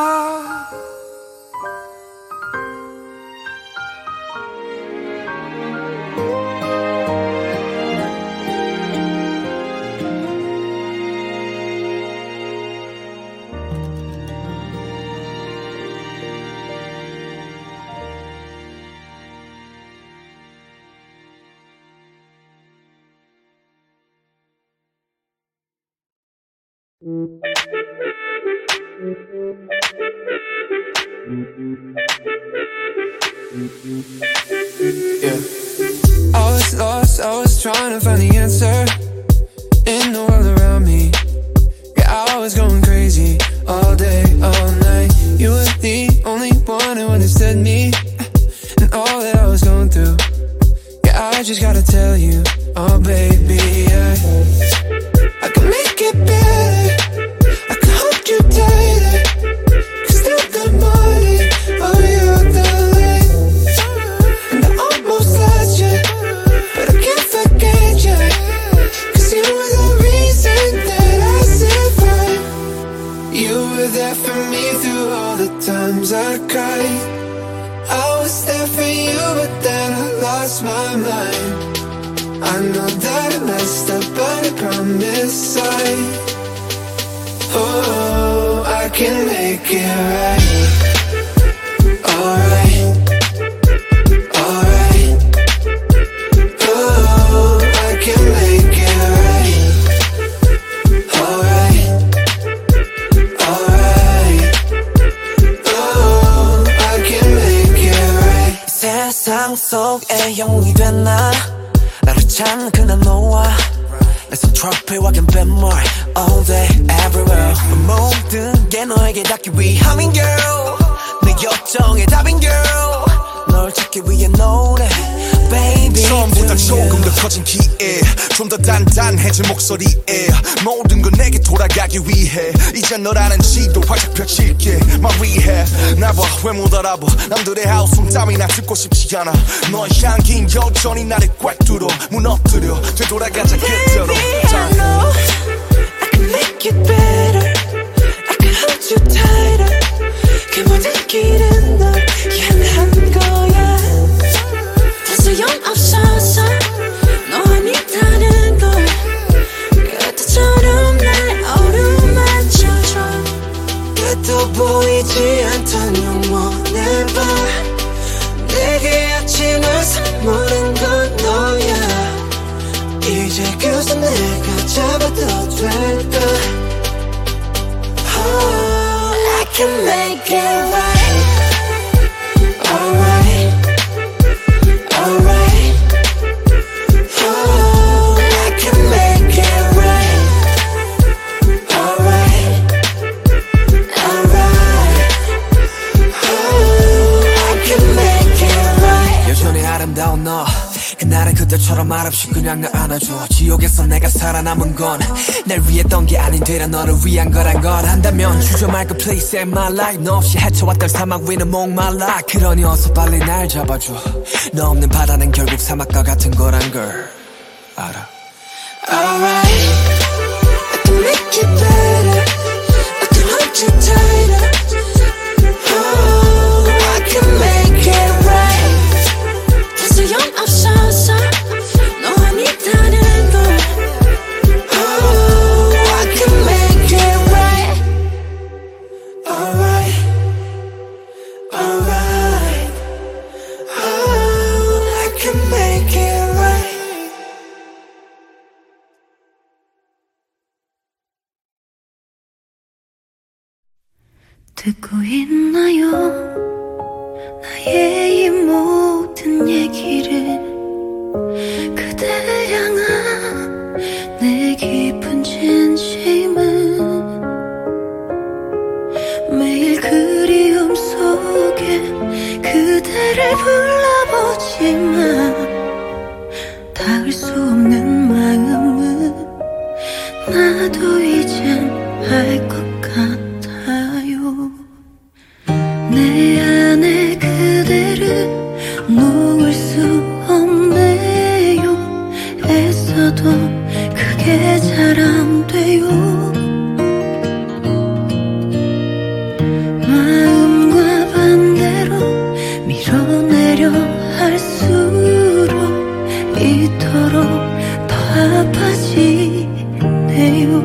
Yeah. I was lost, I was trying to find the answer in the world around me. Yeah, I was going crazy all day, all night. You were the only one who understood me and all that I was going through. Yeah, I just gotta tell you, oh baby, I, I can make it better. I can hold you tighter. Cause still the morning, oh you're the light. And I almost lost you, but I can't forget you. Cause you were the reason that I survived. You were there for me through all the times I cried. I was there for you, but then I lost my mind. I know that I messed up, but I promise I, oh, I can make it right. Alright, alright, oh, I can make it right. Alright, alright, oh, I can make it right. 상상 속의 영웅이 됐나 나를 찾는 그날 너와 내 손 트로피와 긴 뱃물 all day everywhere 모든 게 너에게 닿기 위함인 girl 내 요청의 답인 girl 널 찾기 위해 노래 baby 처음보다 조금 더 커진 기에 좀 더 단단해진 목소리에 모든 건 내게 돌아가기 위해 이제 너라는 지도 활짝 펼칠게 My rehab 나봐 왜 못 알아봐 남들의 하우스 땀이나 듣고 싶지 않아 너의 향긴 여전히 나를 꽉 뚫어 무너뜨려 되돌아가자 그대로 Baby I know I can make it better I can hold you tighter 그 모든 길은 널 향한 거야 다 소용없어서 너와 있다는 걸 그때처럼 날 어루만져줘 끝도 보이지 않던 영원의 밤 내게 아침을 선물한 건 너야 이제 그저 내가 잡아도 될까 oh, I can make it right alright alright oh, I can make it right alright alright oh, I can make it right 여전히 아름다운 너 그날은 그때처럼 말없이 그냥 날 안아줘 지옥에서 내가 살아남은 건 날 위했던 게 아닌 되려 너를 위한 거란 걸 안다면 주저 말고 please save my life 너 없이 헤쳐왔던 사막 위는 목말라 그러니 어서 빨리 날 잡아줘 너 없는 바다는 결국 사막과 같은 거란 걸 알아 Alright I can make it better I can hold you tighter Oh I can make it right 다 소용없어서 너와 있다는 걸 Oh I can make it right Alright Alright Oh I can make it right 듣고 있나요 나의 이 모든 얘기를 그댈 향한 내 깊은 진심은 매일 그리움 속에 그대를 불러보지만 닿을 수 없는 마음은 나도 이젠 알 것 같아요 내 안에 그대를 놓을 수 없네요 애써도 그게 잘 안 돼요 마음과 반대로 밀어내려 할수록 이토록 더 아파지네요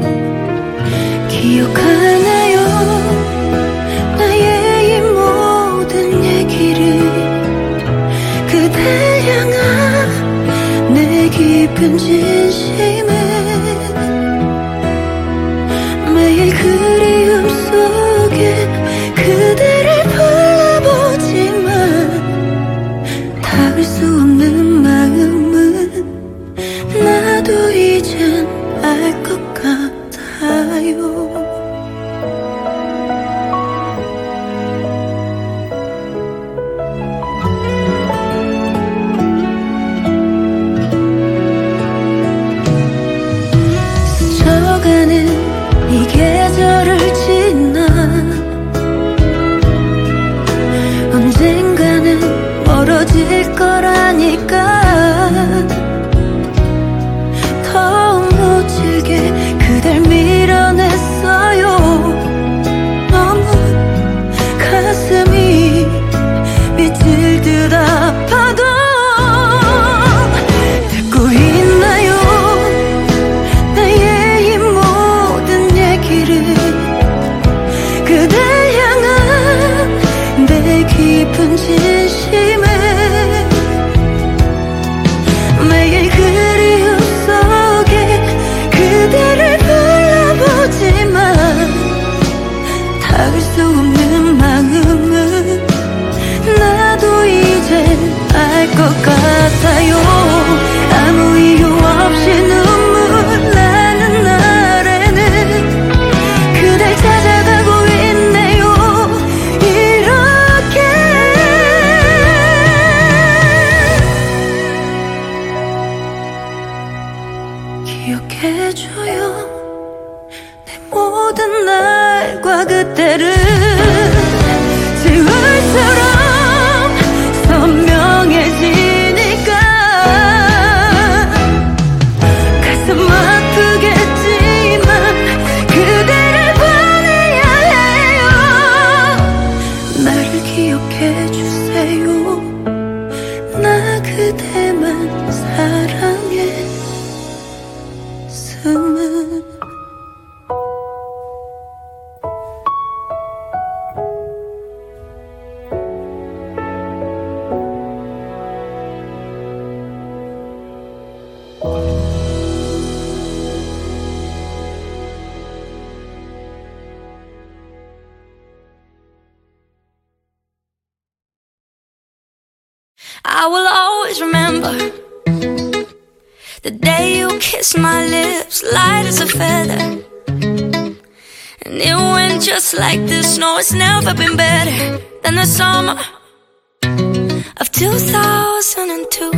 기억하나요 나의 이 모든 얘기를 그댈 향한 내 깊은 진심은 매일 그리움 속에 그대를 불러보지만 닿을 수 없는 마음은 나도 이젠 알 것 같아요 이 계절을 지나 언젠가는 멀어질 거라니까 더욱 무질게 그댈 밀어냈어요 너무 가슴이 미칠 듯 아파도 듣고 있나요 그댈 향한 내 깊은 진심은 매일 그리움 속에 그대를 불러보지만 닿을 수 없는 마음은 나도 이젠 알 I will always remember the day you kissed my lips, light as a feather. And it went just like this. No, it's never been better than the summer of two thousand two.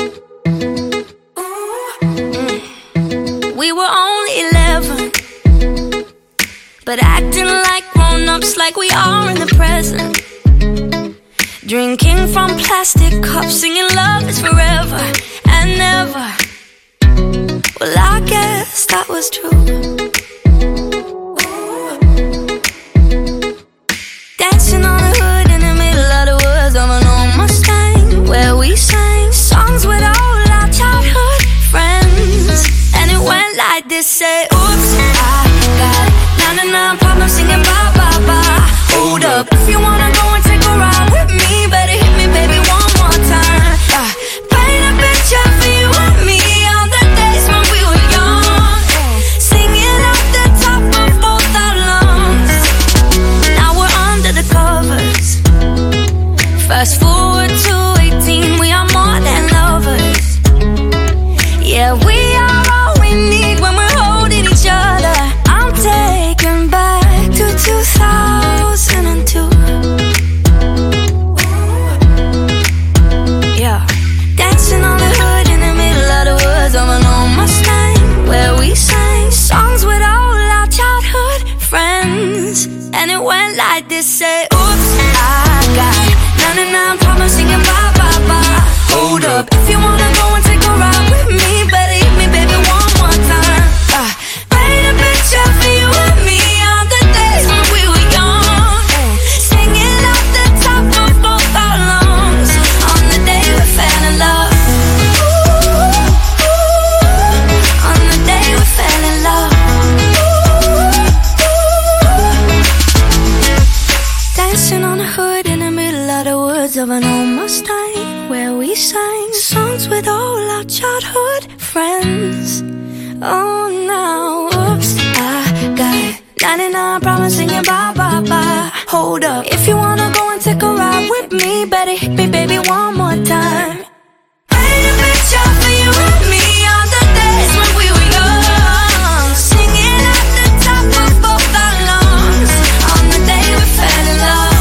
Mm. We were only eleven, but acting like grown-ups, like we are in the present. Drinking from plastic cups, singing love is forever and never. Well, I guess that was true. Dancing on the hood in the middle of the woods of an old Mustang, where we sang songs with all our childhood friends. And it went like this, say, oops, I got ninety-nine problems singing bye, bye, bye. Hold up, if you wanna go and take a ride with me, better hit me, baby, one more time. uh, Paint a picture for you and me on the days when we were young, singing at the top of both our lungs. Now we're under the covers. Fast forward to eighteen, we are more than lovers. Yeah, we are all we need when we're holding each other. I'm taken back to two thousand two. Yeah, dancing on the hood in the middle of the woods of an old Mustang, where we sang songs with all our childhood friends. And it went like this, say, oops, I got ninety-nine problems singing bye, bye, bye. Hold up, if you wanna go and take a ride with me, better hit me, baby, one more time. uh, Paint a picture for you and me on the days when we were young, singing at the top of both our lungs on the day we fell in love. On the day we fell in love. Dancing on the hood in the middle of the woods of an old Mustang, where we sang songs with all our childhood friends. Oh, now, oops, I got ninety-nine problems singing bye, bye, bye. Hold up, if you wanna go and take a ride with me, better hit me, baby, one more time. Paint a picture for you and me on the days when we were young, singing at the top of both our lungs on the day we fell in love.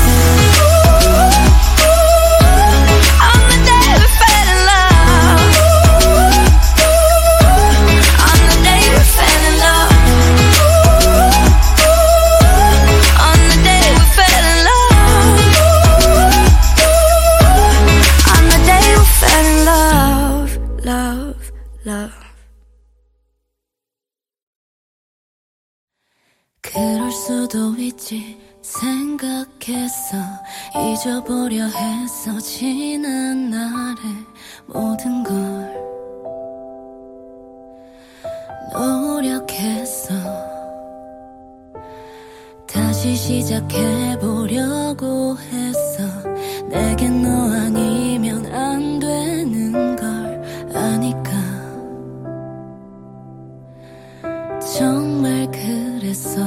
On the day we fell in love. On the day we fell in love. On the day we fell in love. On the day we fell in love. Love, love. 그럴 수도 있지 생각했어 잊어보려 했어 지난 날의 모든 걸 노력했어 다시 시작해보려고 했어 내겐 너 아니면 안 되는 걸 아니까 정말 그랬어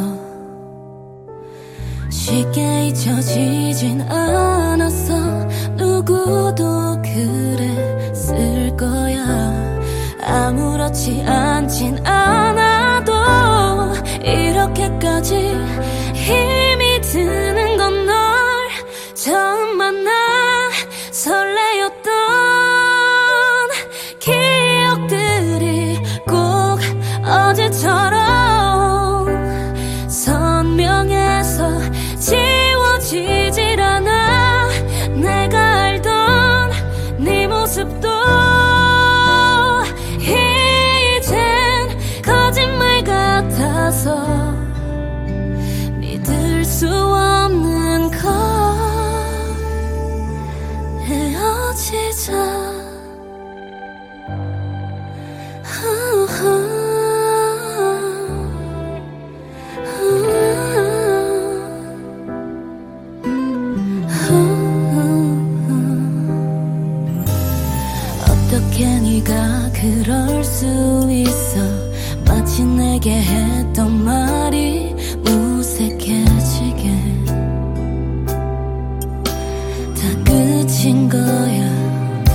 쉽게 잊혀지진 않았어 누구도 그랬을 거야 아무렇지 않진 않아도 이렇게까지 힘이 드는 건 널 처음 만나 설레었던 기억들이 꼭 어제처럼 선명해서 지워지질 않아 내가 알던 네 모습도 이젠 거짓말 같아서 믿을 수 없는 걸 헤어지자 어떻게 네가 그럴 수 있어 마치 내게 했던 말이 무색해지게 다 끝인 거야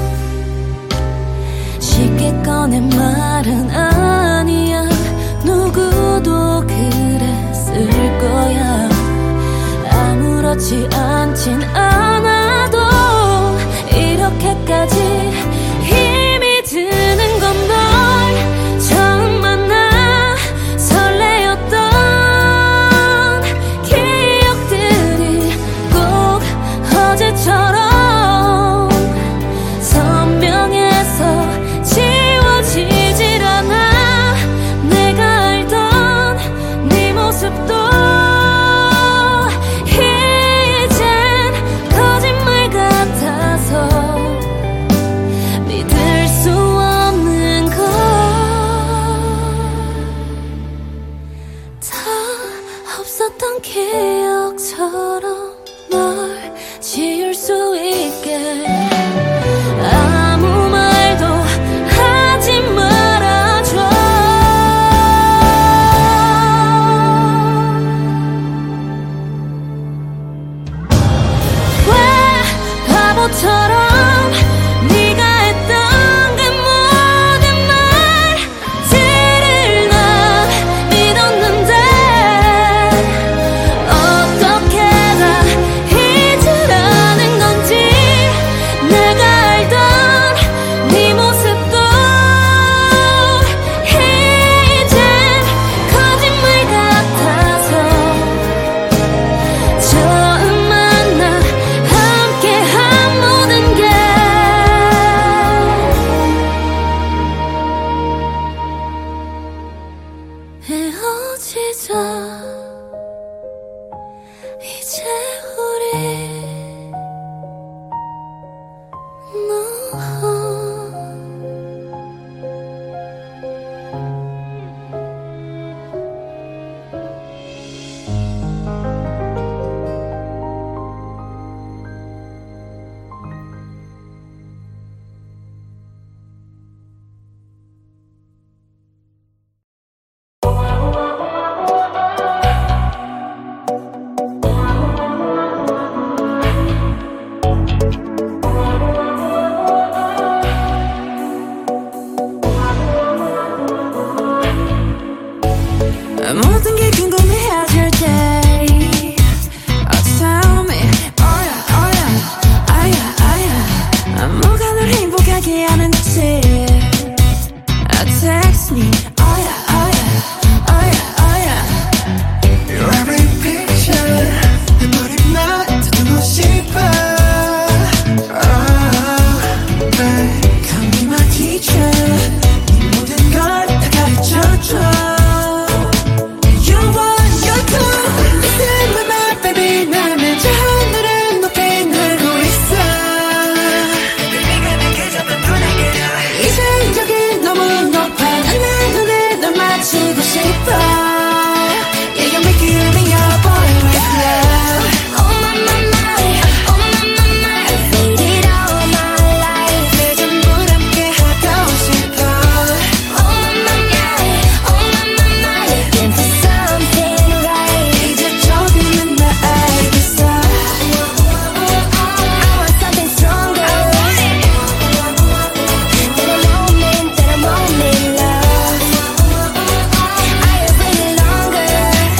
내 말은 아니야. 누구도 그랬을 거야. 아무렇지 않진 않아도 이렇게까지 힘이 드는 건 널 처음 만나 설레었던 기억들이 꼭 어제처럼 선명해서 지워지질 않아. 내가 알던 네 모습도 이젠 거짓말 같아서 믿을 수 없는 걸. 다 없었던 기억처럼 널 지울 수 있게 아무 말도 하지 말아줘. 왜 바보처럼 네가 했던 그 모든 말들을 난 믿었는데 어떻게 다 잊으라는 건지. 내가 알던 네 모습도 이젠 거짓말 같아서 처음 만나 함께한 모든 게 헤어지자. 이제 우리 너 모든 게 궁금해질 때 Oh tell me oh yeah oh yeah oh yeah oh yeah 뭐가 널 행복하게 하는지 Oh text me oh yeah oh yeah oh yeah oh yeah Your every picture 내 머리만 다듬고 싶어 Oh babe Come be my teacher 네 모든 걸 다 가르쳐줘 You want your cool Listen with my baby 나는 저 하늘을 높이 날고 있어 네가 내게 잡은 눈에게로 이제 여기 너무 높아 난 내 눈에 널 맞추고 싶어 Yeah you make it me your boy with love Oh my my my oh my my my I've waited all my life 내 전부 함께 하고 싶어 Oh my my my oh my my my looking for something right 이제 조금은 나 알겠어 I want something stronger That a moment that a moment love I have waited longer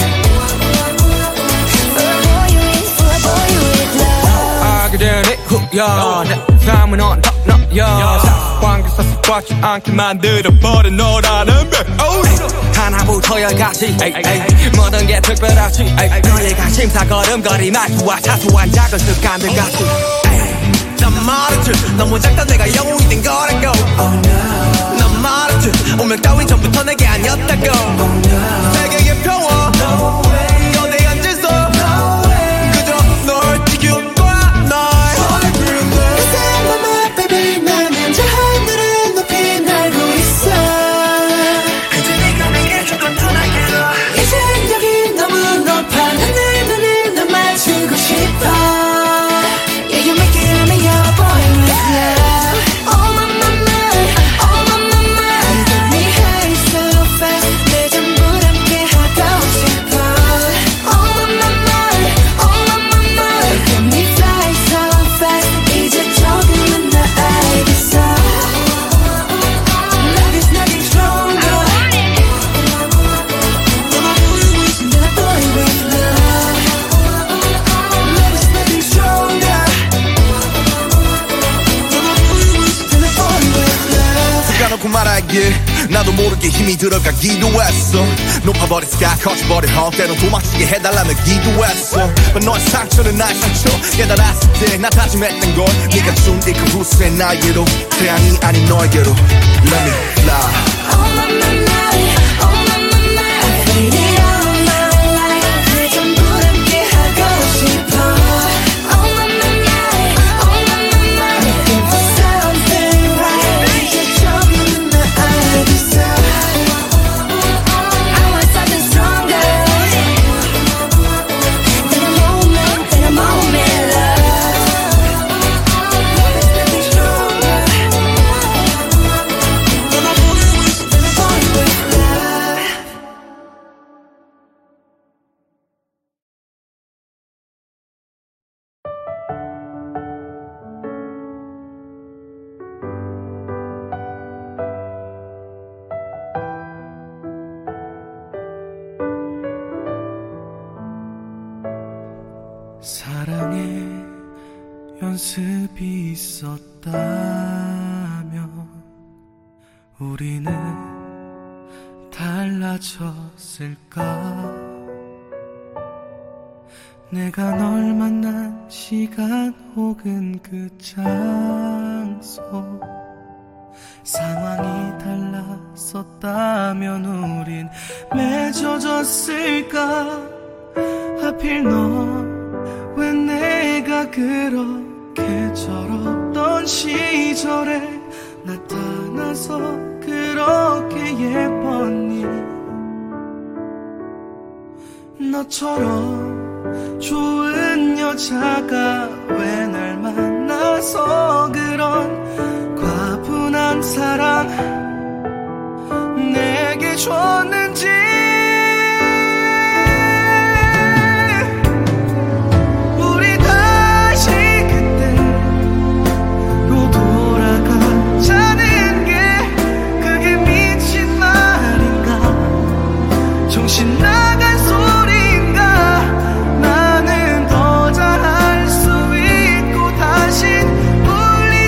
For a boy with for a boy with love 알게 되니 후연 내 삶은 언덕 너여 상관계서 습관치 않게 만들어버린 너라는 백 하나부터 열까지 모든 게 특별하지 에이, 너의 관심사 걸음걸이 말투와 사소한 작은 습관들 같이 난 말했지 너무 작다 내가 영웅이 된 거라고 난 말했지 운명 따윈 전부터 내게 아니었다고 세계의 평화 너내 앉아서 그저 널 지켜봐 날 Listen with my baby 나는 저 하늘을 높이 날고 있어 그저 네가 내게 줬던 눈에게로 이제 여기 너무 높아 난 내 눈에 널 맞추고 싶어 Yeah you make it me your boy with love Oh my my my oh my my my You get me high so fast 내 전부 함께 하고 싶어 yeah. 나도 모르게 힘이 들어가기도 했어. 높아버린 sky 커져버린 헛 때론 도망치게 해달라며 기도했어. But 너의 상처는 나의 상처 깨달았을 때 나 다짐했던 걸 네가 준 이 그 후세 나에게로 태양이 아닌 너에게로 Let me fly. Oh my my my, oh my my my, I feel it all my life. 그 전부 함께 하고 싶어. Oh my my my, oh my my my, looking for something right. 이제 조금은 나 알겠어. I want something stronger than a moment, than a moment, love. Something stronger than a voice, than a voice with love. 사랑의 연습이 있었다면 우리는 달라졌을까. 내가 널 만난 시간 혹은 그 장소 상황이 달랐었다면 우린 맺어졌을까. 하필 너 왜 내가 그렇게 철없던 시절에 나타나서 그렇게 예뻤니. 너처럼 좋은 여자가 왜 날 만나서 그런 과분한 사랑 내게 줬는지. 정신 나간 소리인가. 나는 더 잘할 수 있고 다신 울리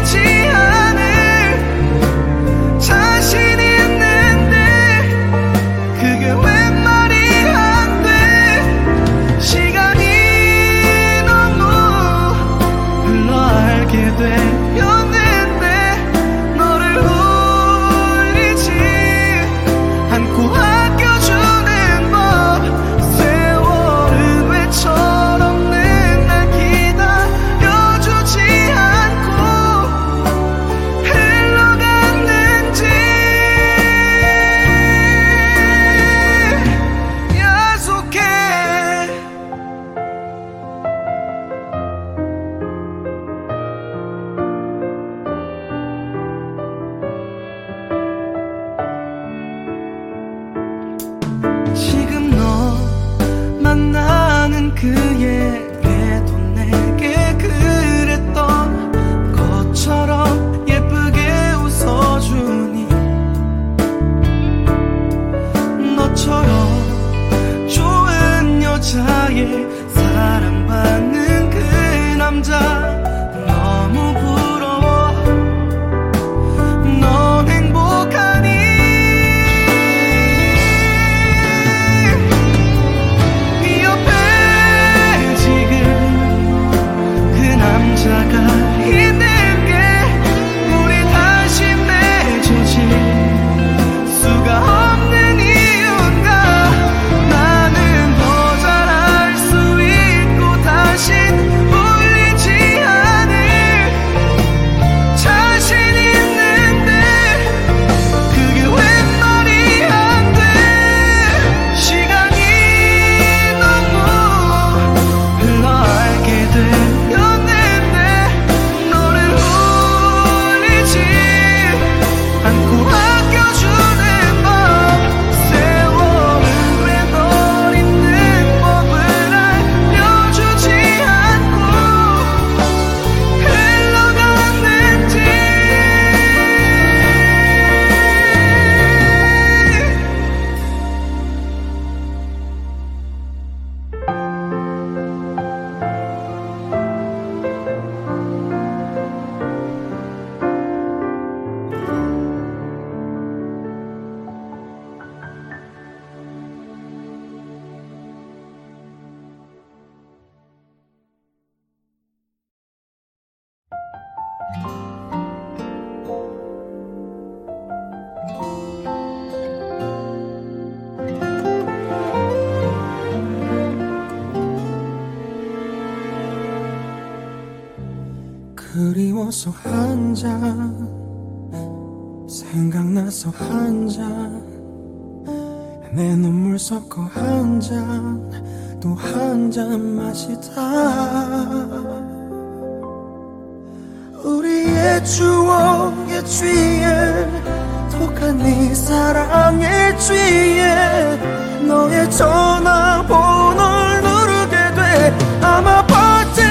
그리워서 한 잔 생각나서 한 잔 내 눈물 섞어 한 잔 또 한 잔 마시다 우리의 추억에 취해 독한 네 사랑에 취해 너의 전화번호를 누르게 돼 아마 받지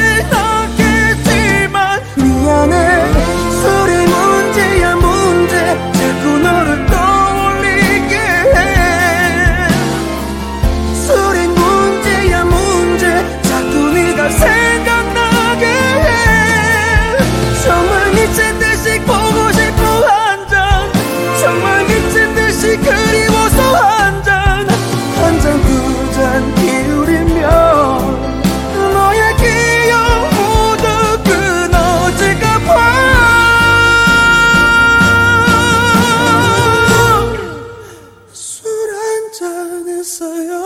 않겠지만 미안해 술이 문제야 문제 자꾸 너를 떠올리게 해 술이 문제야 문제 자꾸 네가 생각나게 해 정말 미친 듯이 보고 싶어 한 잔 정말 미친 듯이 그리워서 한 잔 한 잔 두 잔 기울이면 너의 기억 모두 끊어질까 봐 술 한 잔 했어요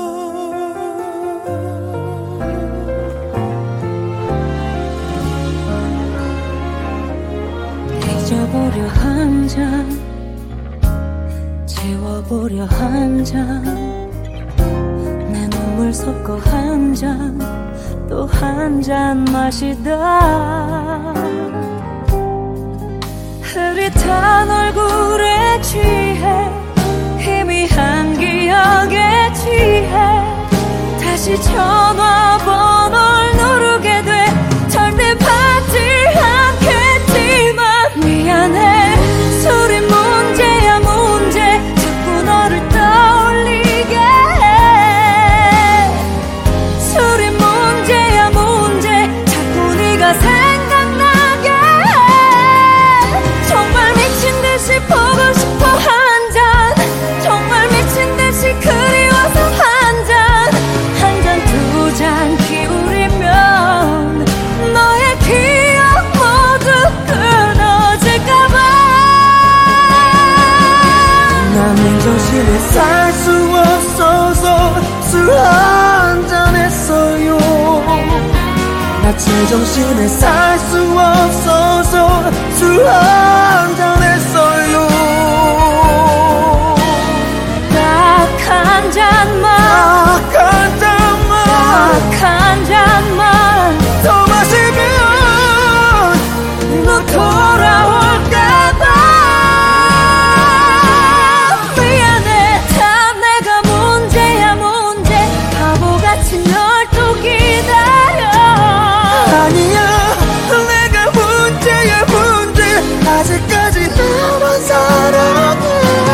잊어보려 한 잔 지워보려 한 잔 내 눈물 섞어 한 잔 또 한 잔 마시다 흐릿한 얼굴에 취해 희미한 기억에 취해 다시 전화번호를 누르게 돼 절대 받지 않겠지만 미안해 술이 문제야 문제 자꾸 너를 떠올리게 해 술이 문제야 문제 자꾸 네가 생각나게 해 정말 미친 듯이 보고 싶어 한 잔 정말 미친 듯이 그리워서 한 잔 한 잔 두 잔 기울이면 너의 기억 모두 끊어질까봐 난 맨정신에 살 수 없어서 술 한 잔 했어요 나 제정신에 살 수 없어서 술 한 잔 했어요 딱 한 잔만 딱 한 잔만 딱 한 잔만 더 마시면 너 돌아올까봐 미안해 다 내가 문제야 문제 바보같이 널 또 기다려 아니야 내가 문제야 문제 아직까지 너만 사랑해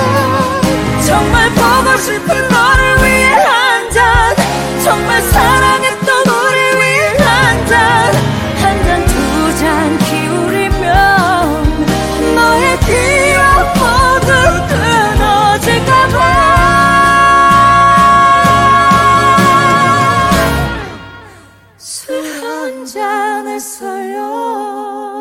정말 보고 싶은 너를 위해 한 잔 정말 사랑했던 우리 위해 한 잔 한 잔 두 잔 기울이면 너의 기억 모두 끊어질까봐 술 한 잔 했어요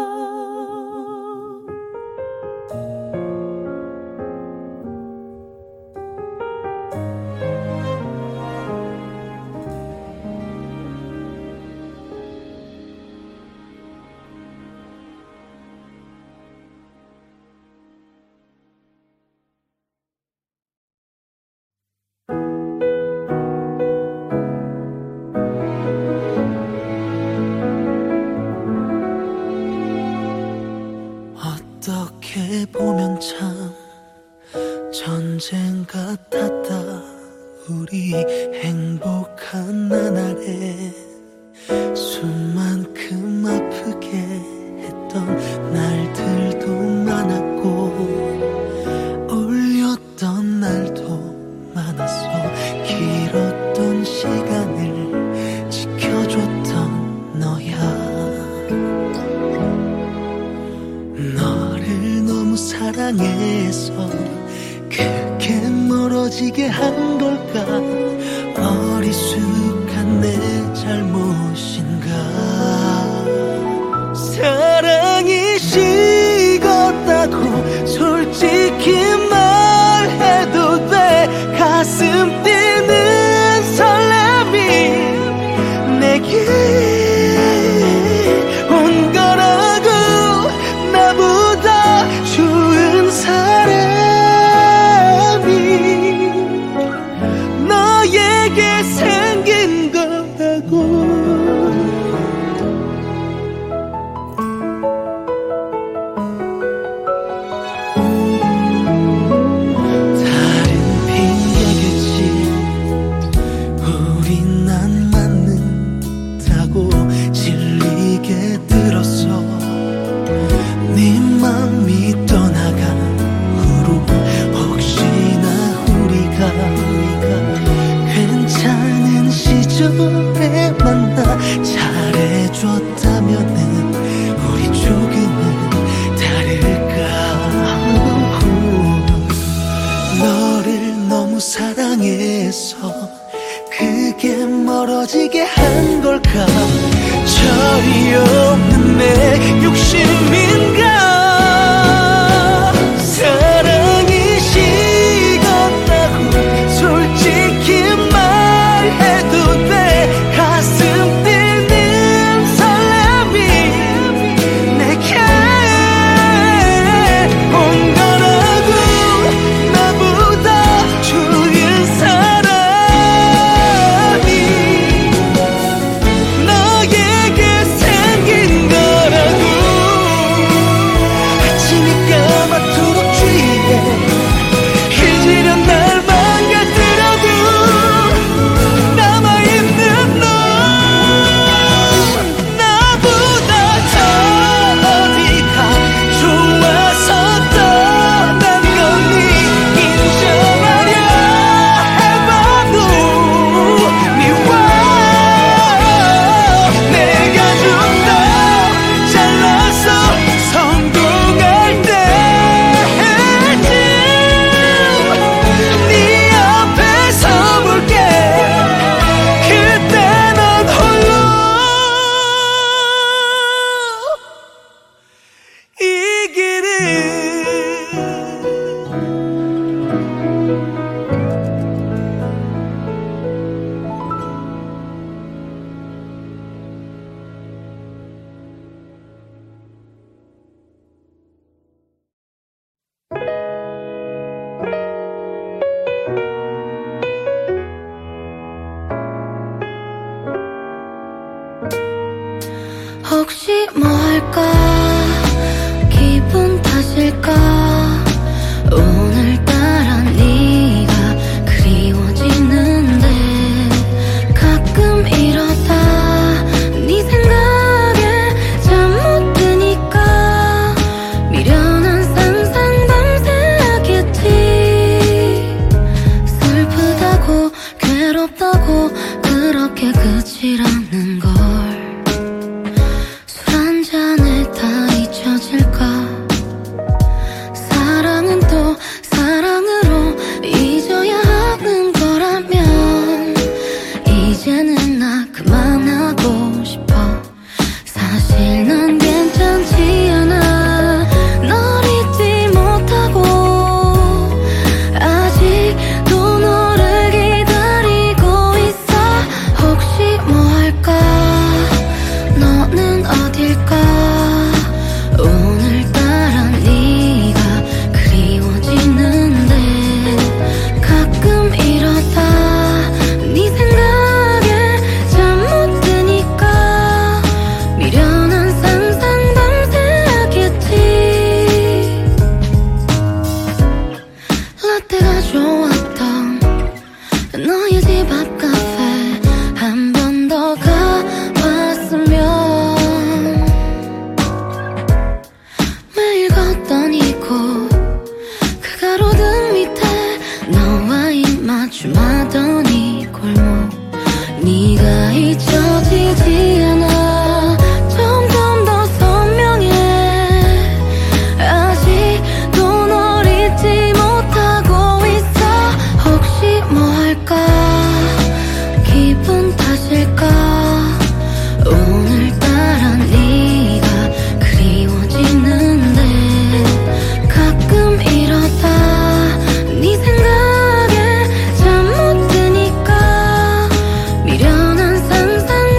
어떻게 보면 참 전쟁 같았다 우리 행복한 나날에 숨만큼 아프게 했던 날들도 많았고 울렸던 날도 많았어 길었던 시간을 지켜줬던 너야 너를 너무 사랑해서 그렇게 멀어지게 한 걸까 어리숙한 내 잘못인가 사랑이 식었다고 솔직히 말해도 돼 가슴 뛰는 설렘이 내게 온 거라고 욕심인가 사랑이 식었다고 솔직히 말해도 돼 가슴 뛰는 설렘이 내게 온 거라고 나보다 좋은 사람이 너에게 생긴 거라고 아침이 까맣도록 취해 잊으려 날 망가뜨려도 남아있는 넌 나보다 더 어디가 좋아서 떠난 거니 인정하려 해봐도 미워 내가 좀 더 잘나서 성공할 때쯤 네 앞에 서볼게 그때 넌 홀로 이 길을 혹시 뭐 할까 기분 탓일까 오늘따라 네가 그리워지는데 가끔 이러다 네 생각에 잠 못 드니까 미련한 상상 밤새 하겠지 슬프다고 괴롭다고 그렇게 끝이라는 걸 술 한 잔에 다 잊혀질까 사랑은 또 사랑으로 잊어야 하는 거라면 이제는 나 그만하고 싶어 사실 난 괜찮지 않아 널 잊지 못하고 아직도 너를 기다리고 있어 혹시 뭐 할까 너는 어딜까 오늘따라 네가 그리워지는데 가끔 이러다 네 생각에 잠 못 드니까 미련한 상상 밤새 하겠지 라떼가 좋았던 너의 집 앞 카페 한 번 더 가봤으면 매일 걷던 이곳 그 가로등 밑에 너와 입 맞춤하던 이 골목 네가 잊혀지지 않아 점점 더 선명해 아직도 널 잊지 못하고 있어 혹시 뭐 할까 기분 탓일까 오늘따라 네가 그리워지는데 가끔 이러다 네 생각에 잠 못 드니까 미련한 상상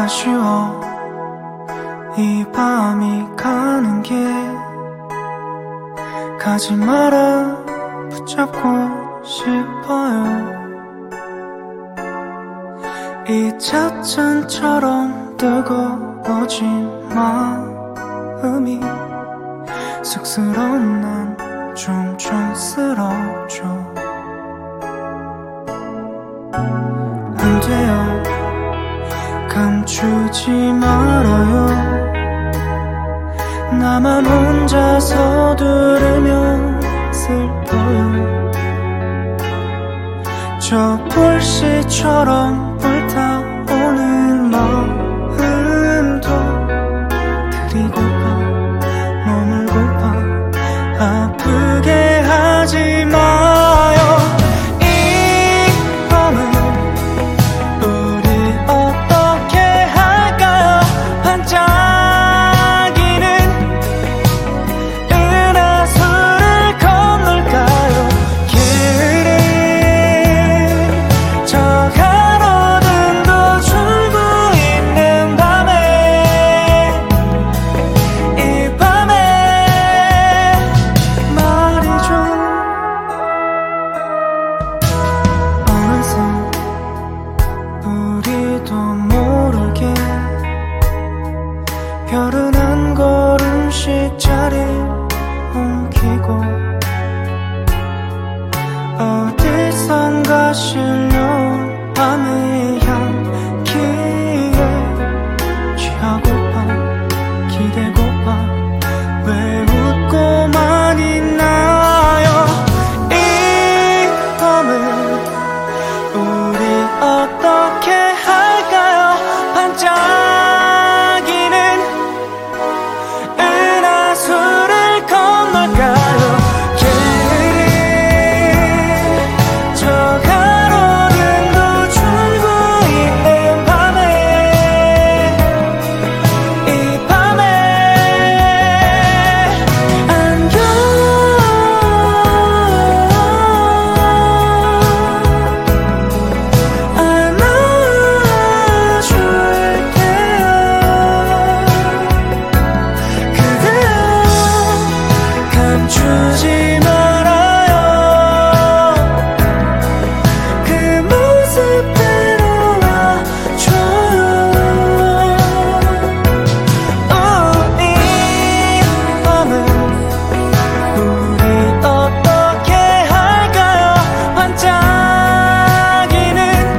아쉬워 이 밤이 가는 길 가지 마라 붙잡고 싶어요 이 찻잔처럼 뜨거워진 마음이 쑥스러운 난 좀 촌스러워져 안 돼요 감추지 말아요 나만 혼자서 들으면 슬퍼요 저 불씨처럼 불타오는 마음도 드리고파 머물고파 아프게 하지 마요 이 밤은 우리 어떻게 할까요 반짝이는 은하수를 건널까요 길을 저 가로등도 줄고 있는 밤에 이 밤에 말이죠 어느새 우리도 모르게 별은 한 걸음씩 자리 옮기고 어디선가 실려온 밤의 향기에 취하고파 기대고파 왜 웃고만 있나요 이 밤을 우리 어떻게 할까요 반짝이는 은하수를 건널까요 길을 저 가로등도 줄고 있는 밤에 이 밤에 안겨 안아줄게요 그대여 감추지 말아요 그 모습대로 와줘요 이 밤은 우리 어떻게 할까요 반짝이는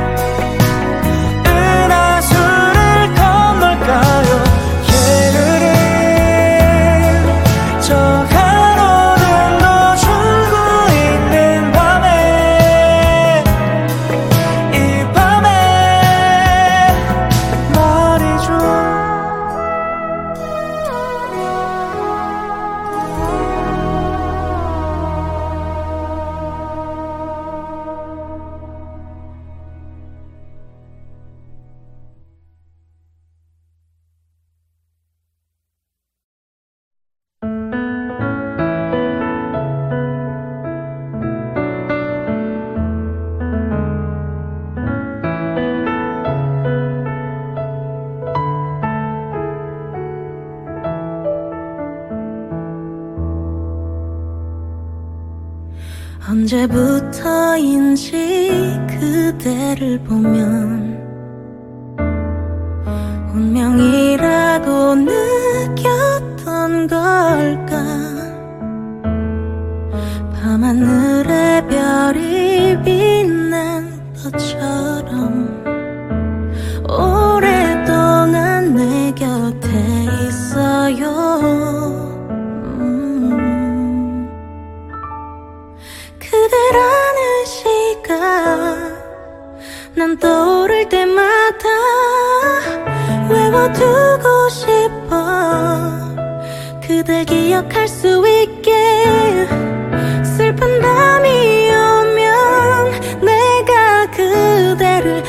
은하수를 건널까요 예르르 저 가로등도 줄고 있는 밤에 이 밤에 말이죠 언제부터인지 그대를 보면 운명이라고 느꼈던 걸까 밤하늘의 별이 빛난 것처럼 오랫동안 내 곁에 있어요 그대라는 시간 난 떠오를 때마다 외워두고 싶어 그댈 기억할 수 있게 슬픈 밤이 오면 내가 그대를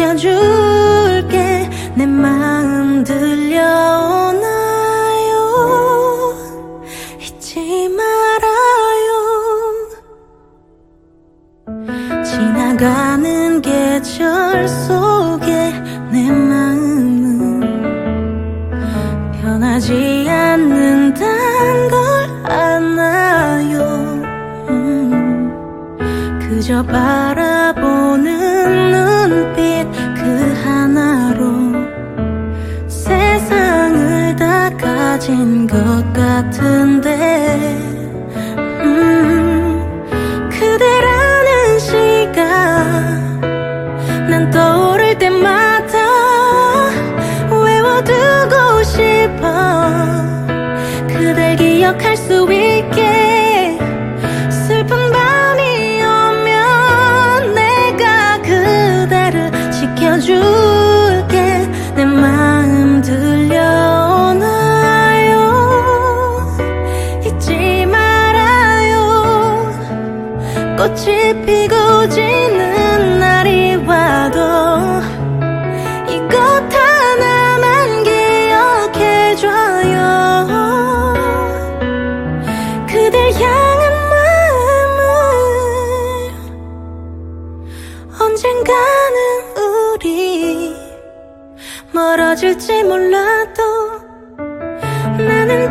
지켜줄게 내 마음 들려오나요 잊지 말아요 지나가는 계절 속에 내 마음은 변하지 않는단 걸 아나요. 음, 그저 바라보는 눈빛 그 하나로 세상을 다 가진 것 같은데, 음, 그대라는 시간 난 떠오를 때마다 외워두고 싶어. 그댈 기억할 수 있게. 슬픈 밤이 오면 내가 그대를 지켜줄게. 내 마음 들려오나요? 잊지 말아요. 꽃이 피고 지는 날이 와도 이곳 하나만 기억해줘요. 그댈 향한 마음을 언젠가는 우리 멀어질지 몰라도 나는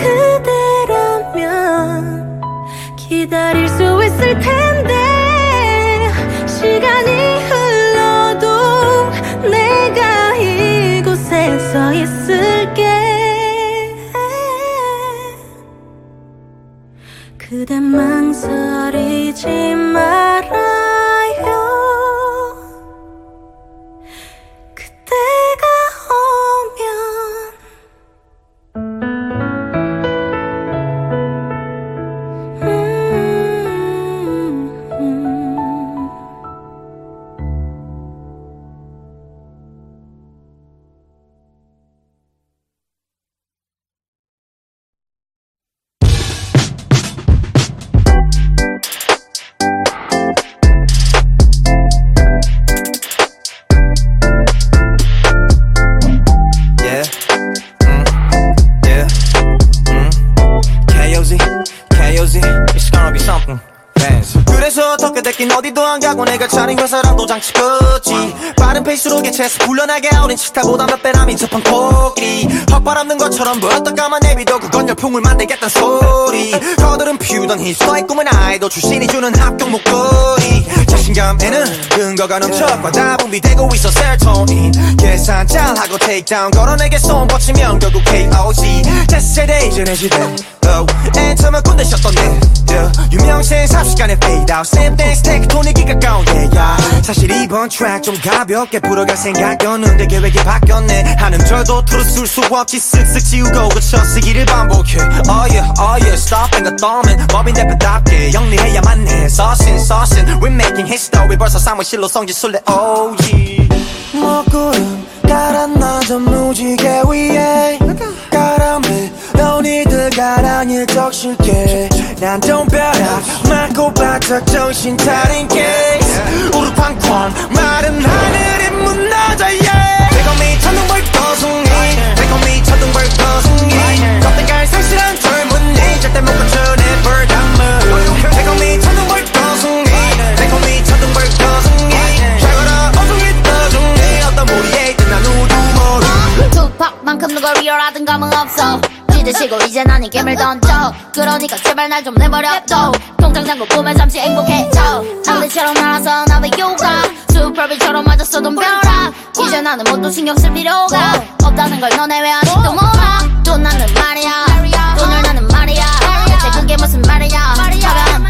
그대라면 기다릴 수 있을 텐데. 시간이 흘러도 내가 이곳에 서 있을게. 그대 망설이지 말아요. 그대가 오면 음, 음. Yeah, mm, yeah, mm. K O Z, K O Z, it's gonna be something. Dance. 그래서 덕게 됐긴 어디도 안 가고 내가 차린 회사랑도 장치 끝이 빠른 페이스로 개체해서 불러나게 어린 치타보다 몇 배나 민첩한 코끼리. 헛발 없는 것처럼 보였던 까만 내비도 그건 열풍을 만들겠단 소리. 거들은 피우던 힙스터의 꿈은 아이돌 출신이 주는 합격 목걸이. 자신감에는 근거가 넘쳐 과다 분비되고 있어 세로토닌. 계산 잘하고 테이크다운 걸어내게 손 뻗치면 결국 케이 오 지. Z세대 이제 내 시대 oh. 엔터만 군대 쉬었던 내 yeah. 유명세 삽시간에 fade out Same dance take 돈이기 가까운 데야. 사실 이번 트랙 좀 가볍게 풀어갈 생각이었는데 계획이 바뀌었네. 하는 절도 투로 쓸 수 없이 쓱쓱 지우고 그쳐 쓰기를 반복해. Oh yeah, oh yeah, stop and the thumbing 법인 대표답게 영리해야만 해. 서신 서신 We're making history 벌써 사무실로 성지순례 oh yeah. 먹구름 가라앉아 무지개 위에 가라매 너희들 가랑이 적실게. 난 돈벼락 맞고 바짝 정신 차린 케이스. 우르팡쾅 마른 하늘이 무너져 yeah. Take on me 천둥벌 거숭이 Take on me 천둥벌 거숭이 껍데갈 상실한 젊은이 절대 못 갖춘 never 담은 Take on me 천둥벌 거숭이 Take on me 천둥벌 거숭이 잘 걸어 어중이 떠중이 어떤 무리에 있든 난 우두 모르. 투팍만큼 누가 리얼하든 감흥 없어. 지드시고 이제 난 이 게임을 던져. 그러니까 제발 날 좀 내버려둬. 통장 잔고 보면 잠시 행복해져. 남들처럼 날아서 나왜 요가 슈퍼비처럼 맞았어 돈 벼락. 이제 나는 뭣도 신경 쓸 필요가 없다는 걸 너네 왜 아직도 몰라. 돈 나는 말이야 돈을 나는 말이야 대체 그게 무슨 말이야. 하면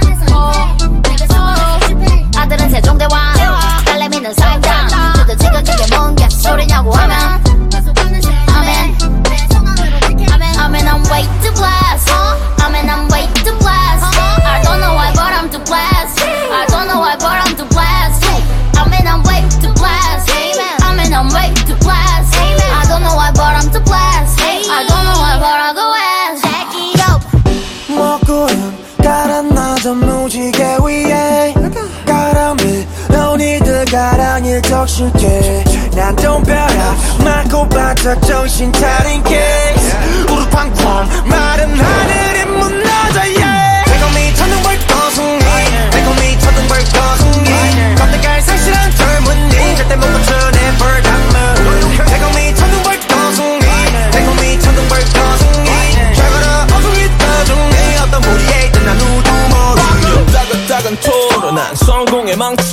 아들은 세종대왕 딸내미는 사임당. 도대체가 그게 뭔 개소리냐고 하면 아멘 아멘 I'm way too blessed 아멘 I'm way too blessed I don't know why but I'm too blessed I don't know why but I'm too blessed 아멘 I'm way too blessed 아멘 I'm way too blessed I don't know why but I'm too blessed I don't know why but I'm too blessed. 먹구름 가라앉아 무지개 위에 가라매 너희들 가랑이 적실게. 난 돈벼락 맞고 바짝 정신 차린 케이스. 우르팡쾅 마른 하늘이 무너져 yeah. Take on me 천둥벌 거숭이 Take on me 천둥벌 거숭이 껍데갈 상실한 젊은이 절대 못 갖춘 never 담은 Take on me 천둥벌 거숭이 Take on me 천둥벌 거숭이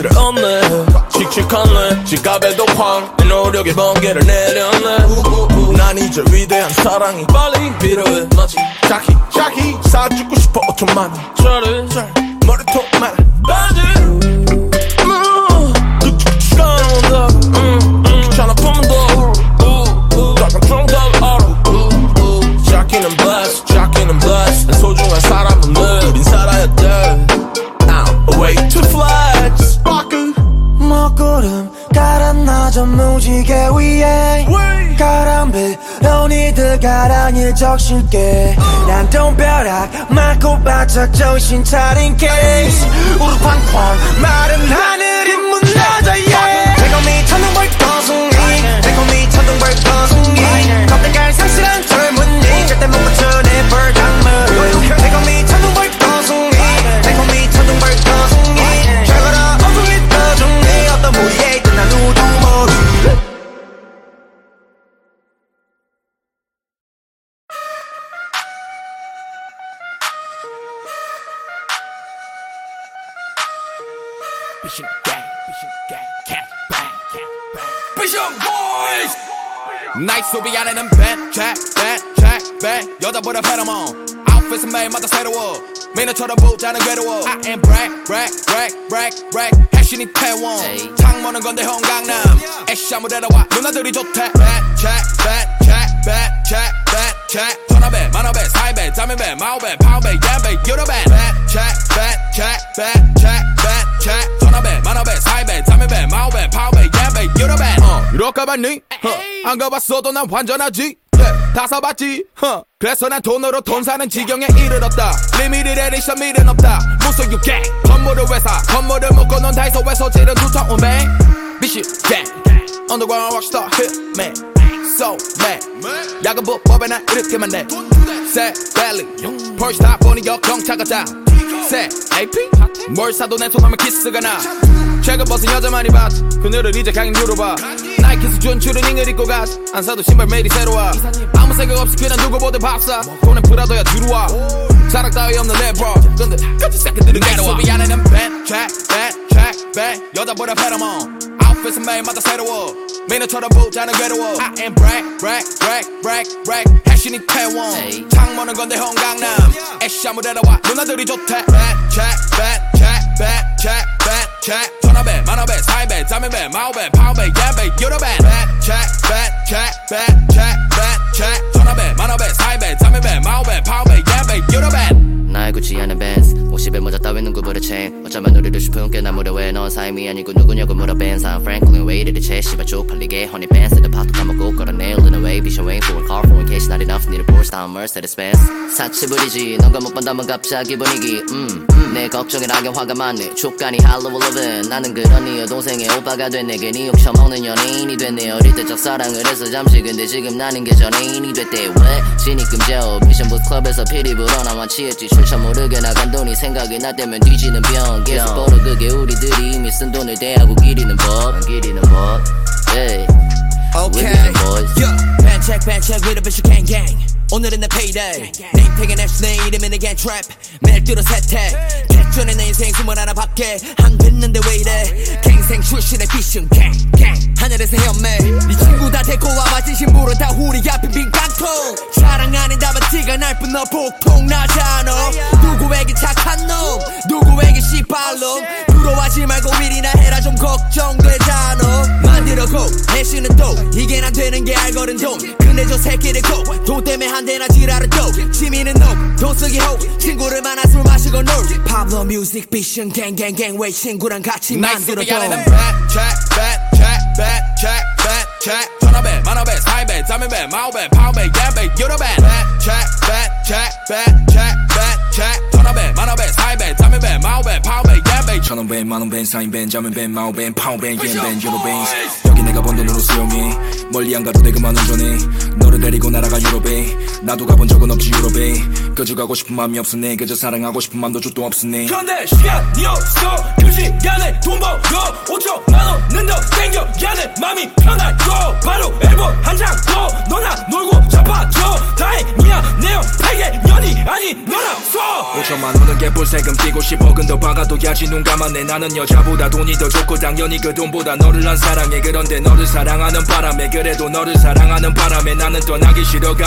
필요 없네 칙칙하네 지갑에도 쾅 내 노력의 번개를 내렸네 난 이제 위대한 사랑이 빨리 필요해 마치 자기 자기 사주고 싶어 오천만 원 차례 머리통만 바지 시간 온다 귀찮아 품은 더 작은 정답 알아 자기는 blessed 자기는 blessed 소중한 사람은 늘 우린 살아야 돼 A way to flex 먹구름 가라나 저 무지개 위에 가람비로 니들 가랑이 적실게 난 돈벼락 맞고 바짝 정신 차린 케이스 우르 쾅쾅 마른 하늘이 무너져 yeah Take on me 천둥벌 거숭이 Take on me 천둥벌 거숭이 겁대갈 상실한 젊은이 절대 못 맞춰 내 벌당물 Take on me 천둥벌 거숭이 Take on me 천둥벌 거숭이 잘 걸어 어둠이 떠중니 어떤 무리에 있든 난 누구도 모르 Bishop gang, Bishop gang, cat bang, cat bang. Bishop boys. 나이 소비 안에는 bad check, bad check, bad 여자보다 페로몬. outfit은 매일마다 새로워. 매너처럼 보자는 괴로워. I am brag, brag, brag, brag, brag. 핵심이 태원. 창모는 건대 형 강남. 애쉬 아무데나 와 누나들이 좋대. Bad check, bad check, bad check, bad check. 천하배, 만화배, 사이배, 자매배, 마오배, 파오배, 얀배, 유로배. Bad check, bad check, bad check, bad check. 천하배, 만화배, 사이배, 자매배, 마오배, 파오배, 얀배, 유로배. 어, 유럽 가봤니? 어, 안 가봤어도 난 완전하지. 다 써봤지. huh. 그래서 난 돈으로 돈 사는 지경에 이르렀다. 리미티드 에디션 미련 없다. 무슨 유gang 건물을 회사 건물을 먹고 넌 다이소에서 지른 두터운 뱅 비시 gang underground rockstar hitman so mad 야근 불법에 난 이렇게만 내 새 벨리 펄스 다 보니 역경차가 다 새 에이피 뭘 사도 내 손 하면 키스가 나 최근 벗은 여자만이 봤지 그녀를 이제 강인 유로봐 나이키스 준 추르닝을 입고 가지 안 사도 신발 매일이 새로워 아무 생각 없이 그냥 누구보다 밥사 돈은 프라도야 뒤로와 자랑 따위 없는 내 bro 근데 같이 새끼들은 괴로워 소비 안에는 bad check bad check bad 여자보다 페로몬 outfit은 매일마다 새로워 매너처럼 보자는 괴로워 I am brag brag brag brag brag 핵심이 태원 창모는 건대 형 강남 애쉬 아무데나 와 누나들이 좋대 bad check bad check bad check bad check 천하배 만화배 사이배 자매배 마오배 파오배 얀배 유로배 bad check bad check bad check bad check 천하배 만화배 사이배 자매배 마오배 파오배 얀배 유로배 나의 굳지 않은 벤스 오십에 모자 따위는 구부려 chen 어쩌면 우리를 싶은 꽤나 무려 왜 넌 삶이 아니고 누구냐고 물어 벤상 Franklin 왜 이리를 채 씨발 쪽팔리게 허니 벤스를 파도 까먹고 걸어 nailed in a way 비션 waiting for a car for in case not enough need a Porsche down Mercedes Benz 사치 부리지 넌가 못 본다면 갑자기 분위기 음, 음. 내 걱정에 나게 화가 많네 촉간이 Hollow Living 나는 그런 네 여동생의 오빠가 된 내게 네 욕 처먹는 연예인이 됐네 어릴 때 짝사랑을 해서 잠시 근데 지금 나는 게 전애인이 됐대 왜 진입금제업 미션부스 클럽에서 피리 불어 나만 취했지 출처 모르게 나간 돈이 생각이 나 때면 뒤지는 병 계속 벌어 그게 우리들이 이미 쓴 돈을 대하고 기리는 법 기리는 법 yeah. Okay yeah. Bad check bad check with a bitch gang gang 오늘은 내 payday 네임 태그 냅시 내 이름은 내 gang trap 매일 뚫어 세택 객전에 내 인생 스물하나밖에 안 됐는데 왜 이래 갱생 출신의 비션 gang gang 하늘에서 헤엄매 네 친구 다 데리고 와봐 진심으로 다 우리 앞에 빈 깡통 사랑 아닌다면 티가 날 뿐 너 복통 나잖아 누구에게 착한 놈 누구에게 씨발놈 부러워하지 말고 일이나 해라 좀 걱정되잖아 만들어고 내쉬는 또 이게 난 되는 게 알거든 돈 근데 저 새끼를 꼭돈 때문에 한 대나 지랄을 또 취미는 놈 돈 쓰기 호 친구를 만나 술 마시고 놀 Pablo Music 비션 갱갱갱 왜 친구랑 같이 만들어 돈 Bad check bad check bad check bad check 천하배 만화배 사이배 자매배 마오배 파오배 얀배 유로배 Bad check bad check bad check bad check 천하배 만화배 사이배 자매배 마오배 파오배 얀배 천원배 만원배 사인배 자매배 마오배 파오배 얀배 유로배 여기 내가 번 돈으로 수용해 멀리 안 가도 돼 그만 운전해 너를 데리고 날아가 유로배 나도 가본 적은 없지 유로배 그저 가고 싶은 마음이 없으니 그저 사랑하고 싶은 마음도 족도 없으니 그런데 시간이 없어 그 시간에 돈 벌어 오천만 원은 더 땡겨 야내 맘이 편하고 바로 앨범 한 장 더 너나 놀고 잡아줘 다행이야 내형 팔개 년이 아닌 너라서 오천만 원은 개뿔세금 띄고 십억은 더 박아둬야지 눈 감았네 나는 여자보다 돈이 더 좋고 당연히 그 돈보다 너를 난 사랑해 그런데 너를 사랑하는 바람에 그래도 너를 사랑하는 바람에 나는 떠나기 싫어가